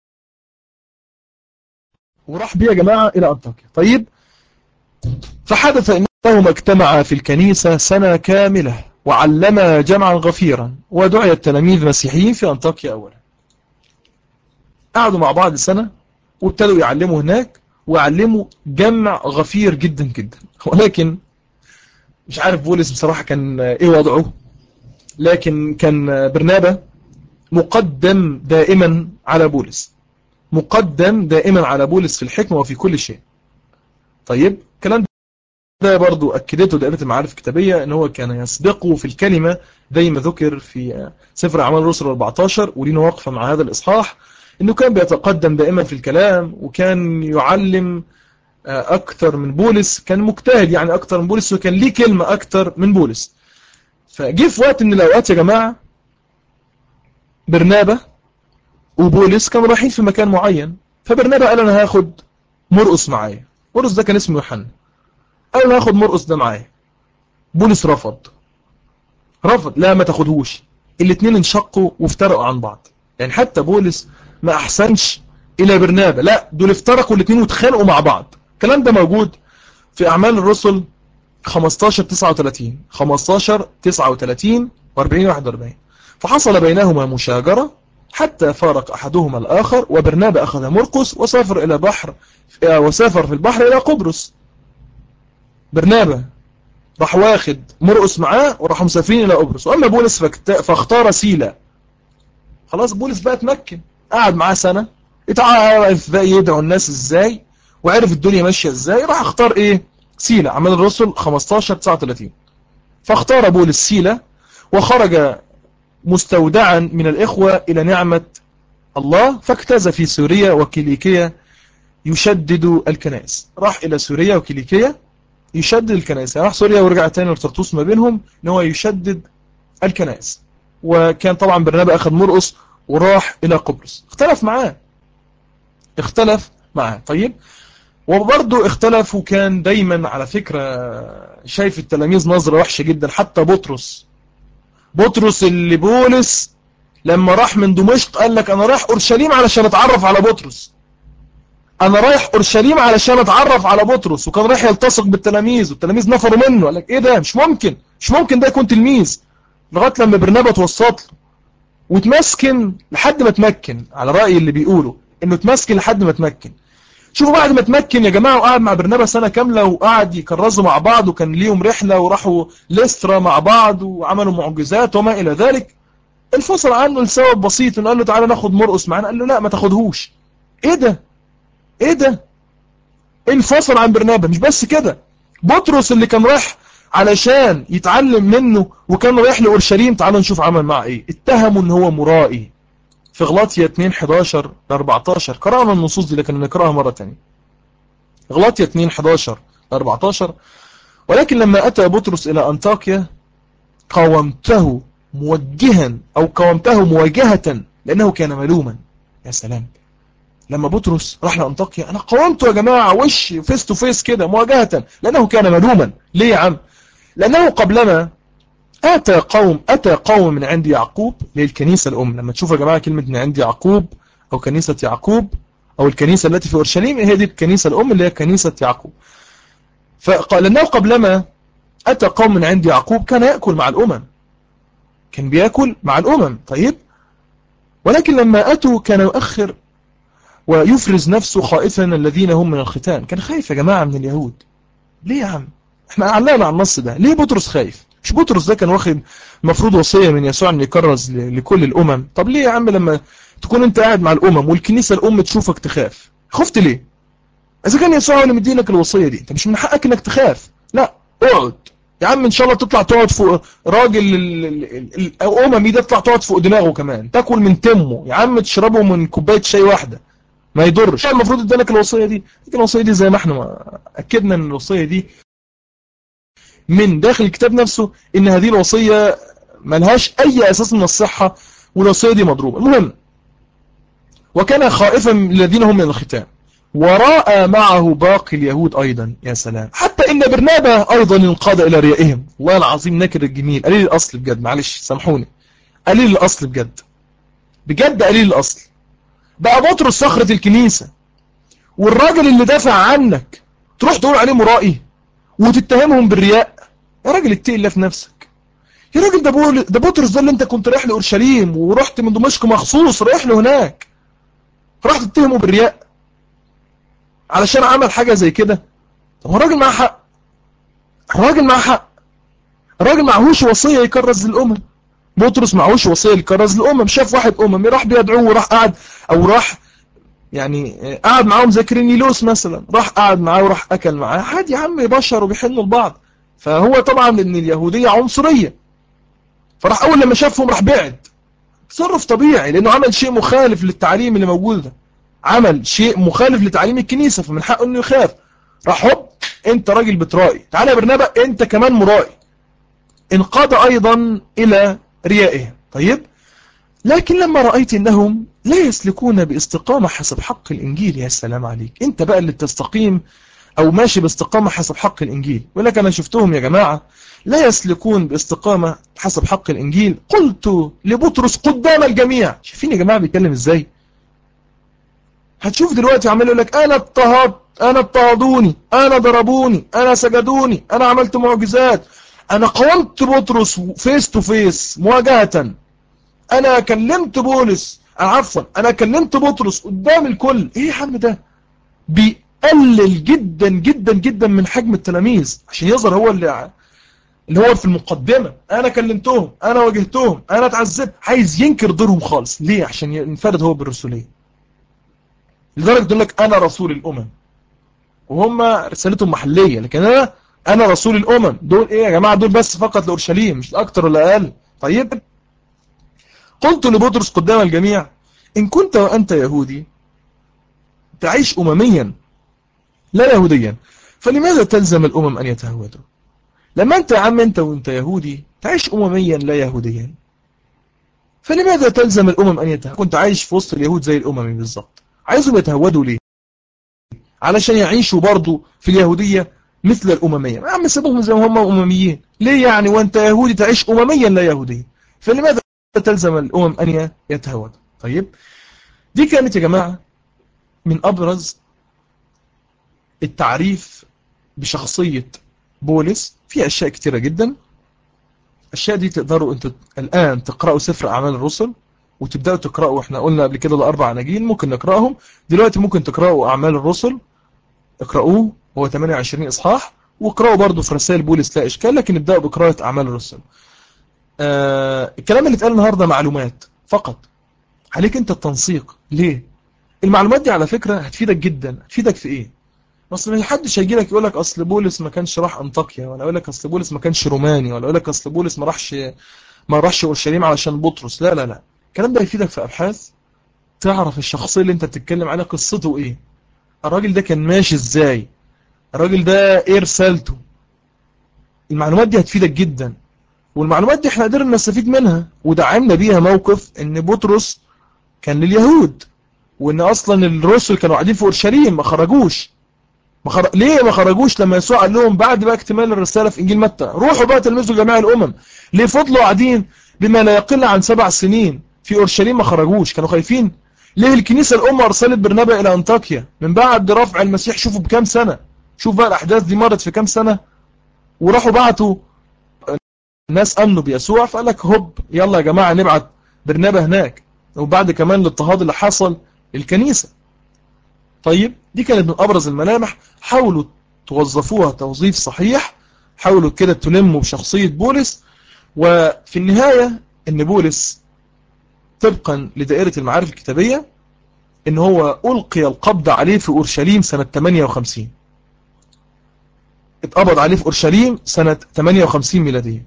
وراح بيه يا جماعة إلى أنطاكيا. طيب، فحدث إنهما اجتمعا في الكنيسة سنة كاملة وعلما جمعا غفيرا، ودعي التلاميذ مسيحيين في أنطاكيا أولا. قعدوا مع بعض سنة وابتدوا يعلموا هناك، ويعلموا جمع غفير جدا جدا. ولكن مش عارف بولس بصراحة كان ايه وضعه، لكن كان برنابا مقدم دائما على بولس، مقدم دائما على بولس في الحكمة وفي كل شيء. طيب، الكلام ده برضو أكدته دائرة المعارف الكتابية ان هو كان يسبقه في الكلمة زي ما ذكر في سفر أعمال الرسل 14، ولينا وقفة مع هذا الإصحاح، انه كان بيتقدم دائما في الكلام، وكان يعلم أكثر من بولس، كان مجتهد يعني أكثر من بولس، وكان ليه كلمة أكثر من بولس. فجي في وقت من الأوقات يا جماعة، برنابا وبولس كانوا رايحين في مكان معين، فبرنابا قال أنا هاخد مرقس معايا. مرقس ده كان اسمه يوحنا، قال أنا هاخد مرقس ده معايا. بولس رفض، لا ما تاخدهوش. الاثنين انشقوا وافترقوا عن بعض. يعني حتى بولس ما أحسنش إلى برنابا، لا، دول افترقوا الاثنين واتخانقوا مع بعض. الكلام ده موجود في أعمال الرسل 15-39 15-39 و40-41. فحصل بينهما مشاجرة حتى فارق أحدهما الآخر، وبرنابا أخذ مرقس وسافر في البحر إلى قبرص. برنابا راح واخد مرقس معاه وراحوا مسافرين إلى قبرص. وأما بولس فاختار سيلا. خلاص، بولس بقى اتمكن، قعد معاه سنة، اتعرف بقى يدعو الناس ازاي، وعرف الدنيا ماشية ازاي. راح اختار ايه؟ سيلا. أعمال الرسل 15-39. فاختار بولس سيلا وخرج مستودعا من الإخوة إلى نعمة الله، فاجتاز في سوريا وكيليكية يشدد الكنائس. راح إلى سوريا وكيليكية يشدد الكنائس، راح سوريا ورجع تاني لترطوس ما بينهم ان هو يشدد الكنائس. وكان طبعا برنابا أخذ مرقس وراح إلى قبرص. اختلف معاه. طيب، وبرضه اختلف، وكان دايما على فكرة شايف التلاميذ نظرة وحشة جدا. حتى بطرس اللي بولس لما راح من دمشق قال لك انا رايح اورشليم علشان اتعرف على بطرس، انا رايح اورشليم علشان اتعرف على بطرس، وكان رايح يلتصق بالتلاميذ، والتلاميذ نفروا منه. قال لك ايه ده؟ مش ممكن ده يكون تلميذ. لغايه لما برنابا توسط له وتمسكن لحد ما تمكن، على رأي اللي بيقولوا انه تمسكن لحد ما تمكن. شوفوا بعد ما تمكن يا جماعة، وقعد مع برنابا سنة كاملة، وقعد يكرزوا مع بعض، وكان ليهم رحلة وراحوا ليسترا مع بعض وعملوا معجزات وما إلى ذلك. انفصل عنه لسبب بسيط، انه قال له تعالى ناخد مرقس معانا، قال له لا ما تاخدهوش. ايه ده؟ انفصل عن برنابا. مش بس كده، بطرس اللي كان رايح علشان يتعلم منه وكان رايح لأورشليم، تعالوا نشوف عمل معه ايه. اتهموا ان هو مرائي في غلاطية 2:11-14. قرأنا النصوص دي لكن نقرأها مرة تانية. غلاطيا 2:11-14. ولكن لما أتى بطرس إلى أنطاكيا قاومته موجها أو قاومته مواجهة لأنه كان ملوما. يا سلام، لما بطرس راح لأنطاكيا أنا قاومته يا جماعة وش فيس تو فيس كده مواجهة لأنه كان ملوما. ليه يا عم؟ لأنه قبلما أتى قوم من عند يعقوب للكنيسة الأم. لما تشوفوا يا جماعة كلمة من عند يعقوب أو كنيسة يعقوب أو الكنيسة التي في أورشليم، هي دي الكنيسة الأم اللي هي كنيسة يعقوب. فقال لأنه قبلما أتى قوم من عند يعقوب كان يأكل مع الأمم، كان بيأكل مع الأمم. طيب، ولكن لما أتوا كان يؤخر ويفرز نفسه خائفا الذين هم من الختان. كان خايف يا جماعة من اليهود. ليه يا عم؟ احنا علقنا على النص ده. ليه بطرس خايف؟ مش بطرس ده كان واخد المفروض وصية من يسوع ان يكرز لكل الأمم؟ طب ليه يا عم لما تكون انت قاعد مع الأمم والكنيسة الأم تشوفك تخاف؟ خفت ليه؟ إذا كان يسوع هو اللي مدينك الوصية دي، انت مش من حقك انك تخاف. لا، اقعد يا عم، ان شاء الله تطلع تقعد فوق راجل الأممي ده، تطلع تقعد فوق دماغه كمان، تاكل من تمه يا عم، تشربه من كوباية شاي واحدة، ما يضرش. المفروض ادالك الوصية دي. لكن الوصية دي زي ما احنا أكدنا ان الوصية دي من داخل الكتاب نفسه ان هذه الوصية ملهاش اي اساس من الصحة، والوصية دي مضروبة. المهم، وكان خائفا الذين هم من الختان ورأى معه باقي اليهود ايضا. يا سلام، حتى ان برنابا ايضا انقاد الى ريائهم. والله العظيم نكر الجميل، قليل الاصل بجد، معلش سامحوني، قليل الاصل بجد، بجد قليل الاصل. بقى بطرس صخرة الكنيسة والراجل اللي دافع عنك تروح تقول عليه مرائي وتتهمهم بالرياء؟ يا راجل اتقي الله في نفسك يا راجل. ده بطرس ده اللي انت كنت رايح لأورشليم ورحت من دمشق مخصوص رايح له هناك، راح تتهمه بالرياء علشان عمل حاجة زي كده؟ طب هو الراجل معاه حق، الراجل معاه حق، الراجل معهوش وصية يكرز للأمم. بطرس معهوش وصية يكرز للأمم. شاف واحد أممي راح بيدعوه وراح قعد، أو راح يعني قعد معاهم زي كرينيلوس مثلا، راح قعد معاه وراح أكل معاه عادي يا عم، بشر وبيحنوا لبعض. فهو طبعا لأن اليهودية عنصرية، فراح أول لما شافهم راح بعد. تصرف طبيعي لأنه عمل شيء مخالف للتعليم اللي موجود ده، عمل شيء مخالف لتعليم الكنيسة، فمن حقه أنه يخاف. راح هوب، أنت راجل بترائي، تعالى يا برنابا أنت كمان مرائي. انقاد أيضا إلى ريائه. طيب، لكن لما رأيت أنهم لا يسلكون باستقامة حسب حق الإنجيل. يا سلام عليك، أنت بقى اللي تستقيم أو ماشي باستقامة حسب حق الإنجيل، ولكن أنا شفتهم يا جماعة لا يسلكون باستقامة حسب حق الإنجيل. قلت لبطرس قدام الجميع. شايفين يا جماعة بيتكلم إزاي؟ هتشوف دلوقتي عمال يقول لك أنا اضطهدت، أنا اضطهدوني، أنا ضربوني، أنا سجدوني، أنا عملت معجزات، أنا قاومت بطرس فيس تو فيس مواجهة، أنا كلمت بولس، عفوا أنا كلمت بطرس قدام الكل. إيه يا عم ده؟ بيقلل جدا جدا جدا من حجم التلاميذ عشان يظهر هو اللي هو في المقدمة. أنا كلمتهم، أنا واجهتهم، أنا اتعذبت. عايز ينكر دورهم خالص. ليه؟ عشان ينفرد هو بالرسولية. لدرجة يقول لك أنا رسول الأمم، وهم رسالتهم محلية، لكن أنا رسول الأمم. دول إيه يا جماعة؟ دول بس فقط لأورشليم، مش أكتر ولا أقل. طيب، قلت لبطرس قدام الجميع إن كنت وأنت يهودي تعيش أمميا لا يهوديا، فلماذا تلزم الأمم أن يتهودوا؟ لما أنت يا عم أنت وأنت يهودي تعيش أمميا لا يهوديا، فلماذا تلزم الأمم أن يتهودوا؟ كنت عايش في وسط اليهود زي الأممي بالظبط، عايزهم يتهودوا ليه؟ علشان يعيشوا برضو في اليهودية مثل الأممية. يا عم سيبهم زي ما هم أمميين. ليه يعني وأنت يهودي تعيش أمميا لا يهوديا؟ فلماذا تلزم الأمم أن يتهودوا؟ طيب، دي كانت يا جماعة من أبرز التعريف بشخصية بولس. في أشياء كتيرة جدا. الأشياء دي تقدروا أنتوا الآن تقرأوا سفر أعمال الرسل وتبدأوا تقرأوا. احنا قلنا قبل كده الأربع أناجيل ممكن نقرأهم دلوقتي. ممكن تقرأوا أعمال الرسل، اقرأوه، هو 28 إصحاح، واقرأوا برضو في رسائل بولس لا إشكال، لكن ابدأوا بقراءة أعمال الرسل. الكلام اللي اتقال النهاردة معلومات فقط، عليك أنت التنسيق. ليه؟ المعلومات دي على فكرة هتفيدك جدا. هتفيدك في إيه؟ اصل ما حدش هيجي لك يقول لك اصل بولس ما كانش راح انطاكيا، ولا يقول لك اصل بولس ما كانش روماني، ولا يقول لك اصل بولس ما راحش اورشليم علشان بطرس. لا لا لا، الكلام ده يفيدك في ابحاث، تعرف الشخصيه اللي انت بتتكلم عليها قصته ايه، الراجل ده كان ماشي ازاي، الراجل ده ايه رسالته. المعلومات دي هتفيدك جدا، والمعلومات دي احنا قدرنا نستفيد منها ودعمنا بيها موقف ان بطرس كان لليهود، وان اصلا الرسل كانوا قاعدين في اورشليم ما خرجوش. ليه ما خرجوش لما يسوع قال لهم بعد بقى اكتمال الرسالة في انجيل متى روحوا بقى تلمذوا جميع الامم؟ ليه فضلوا قاعدين بما لا يقل عن 7 سنين في اورشليم ما خرجوش؟ كانوا خايفين. ليه الكنيسة الامة ارسلت برنابا الى انطاكيا من بعد رفع المسيح؟ شوفوا بكام سنة، شوف بقى الاحداث دي مرت في كام سنة، وراحوا بعتوا الناس امنوا بيسوع، فقال لك هوب يلا يا جماعة نبعت برنابا هناك، وبعد كمان الاضطهاد اللي حصل الكنيسة. طيب دي كانت من ابرز الملامح، حاولوا توظفوها توظيف صحيح، حاولوا كده تلموا بشخصية بولس. وفي النهاية ان بولس طبقا لدائرة المعارف الكتابية ان هو ألقي القبض عليه في أورشليم سنة 58، اتقبض عليه في أورشليم سنة 58 ميلادية،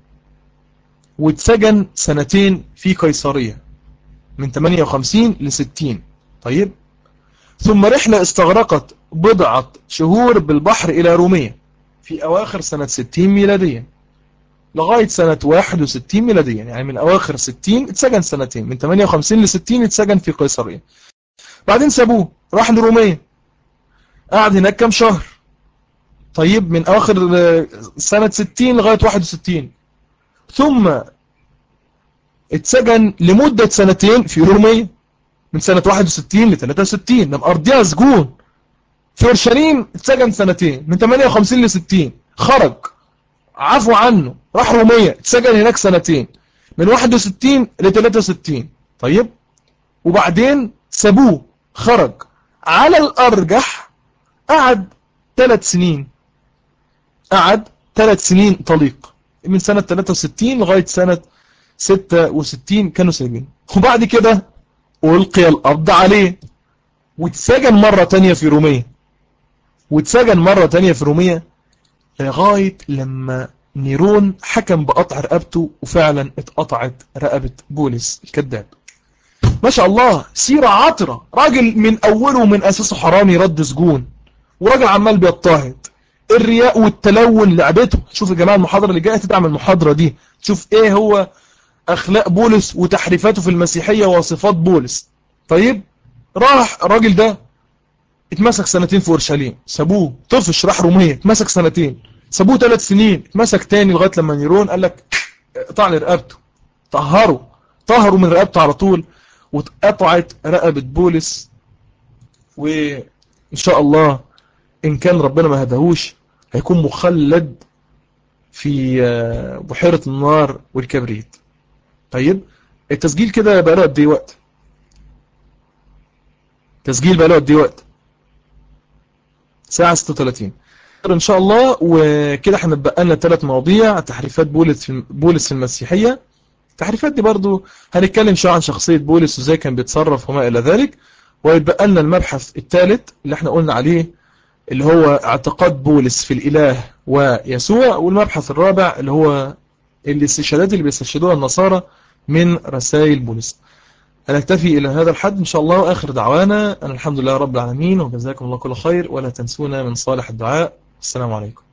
واتسجن 2 في قيصرية من 58 ل 60. طيب ثم رحلة استغرقت بضعة شهور بالبحر إلى رومية في أواخر سنة 60 ميلادية لغاية سنة 61 ميلادية، يعني من أواخر 60 اتسجن 2 من 58 ل 60 اتسجن في قيصرية. بعدين سابوه راح لرومية، قعد هناك كام شهر. طيب من أواخر سنة 60 لغاية 61، ثم اتسجن لمدة 2 في رومية من سنة 61 ل 63، لما أرضيها سجون. في اورشليم اتسجن 2 من 58 ل 60، خرج عفوا عنه راح رومية اتسجن هناك 2 من 61 ل 63. طيب وبعدين سابوه خرج، على الأرجح قعد 3 سنين، قعد 3 سنين طليق من سنة 63 لغاية سنة 66 كانوا سايبين، وبعد كده ألقي القبض عليه واتسجن مرة تانية في رومية، واتسجن مرة تانية في رومية لغاية لما نيرون حكم بقطع رقبته، وفعلا اتقطعت رقبة بولس الكذاب. ما شاء الله سيرة عطرة، راجل من أوله ومن أساسه حرامي رد سجون، وراجل عمال بيضطهد. الرياء والتلون لعبته. شوف يا جماعة المحاضرة اللي جاية تدعم المحاضرة دي، شوف ايه هو أخلاق بولس وتحريفاته في المسيحية وصفات بولس. طيب راح الراجل ده اتمسك 2 في اورشليم، سابوه طفش راح رومية اتمسك 2، سابوه 3 سنين اتمسك تاني لغاية لما نيرون قال لك اقطع لي رقبته، طهروا من رقبته على طول، واتقطعت رقبة بولس. وإن شاء الله إن كان ربنا ما هداهوش هيكون مخلد في بحيرة النار والكبريت. طيب التسجيل كده بقى له قد ايه وقت؟ تسجيل بقى له قد ايه وقت؟ ساعة 36 ان شاء الله. وكده هنبقى لنا 3 مواضيع: تحريفات بولس في المسيحية. التحريفات دي برضو هنتكلم شوية عن شخصية بولس وازاي كان بيتصرف وما الى ذلك. ويتبقى لنا المبحث الثالث اللي احنا قلنا عليه اللي هو اعتقاد بولس في الاله ويسوع، والمبحث الرابع اللي هو الاستشهادات اللي بيستشهدوها النصارى من رسائل بولس. هنكتفي إلى هذا الحد إن شاء الله، وآخر دعوانا أن الحمد لله رب العالمين، وجزاكم الله كل خير، ولا تنسونا من صالح الدعاء. السلام عليكم.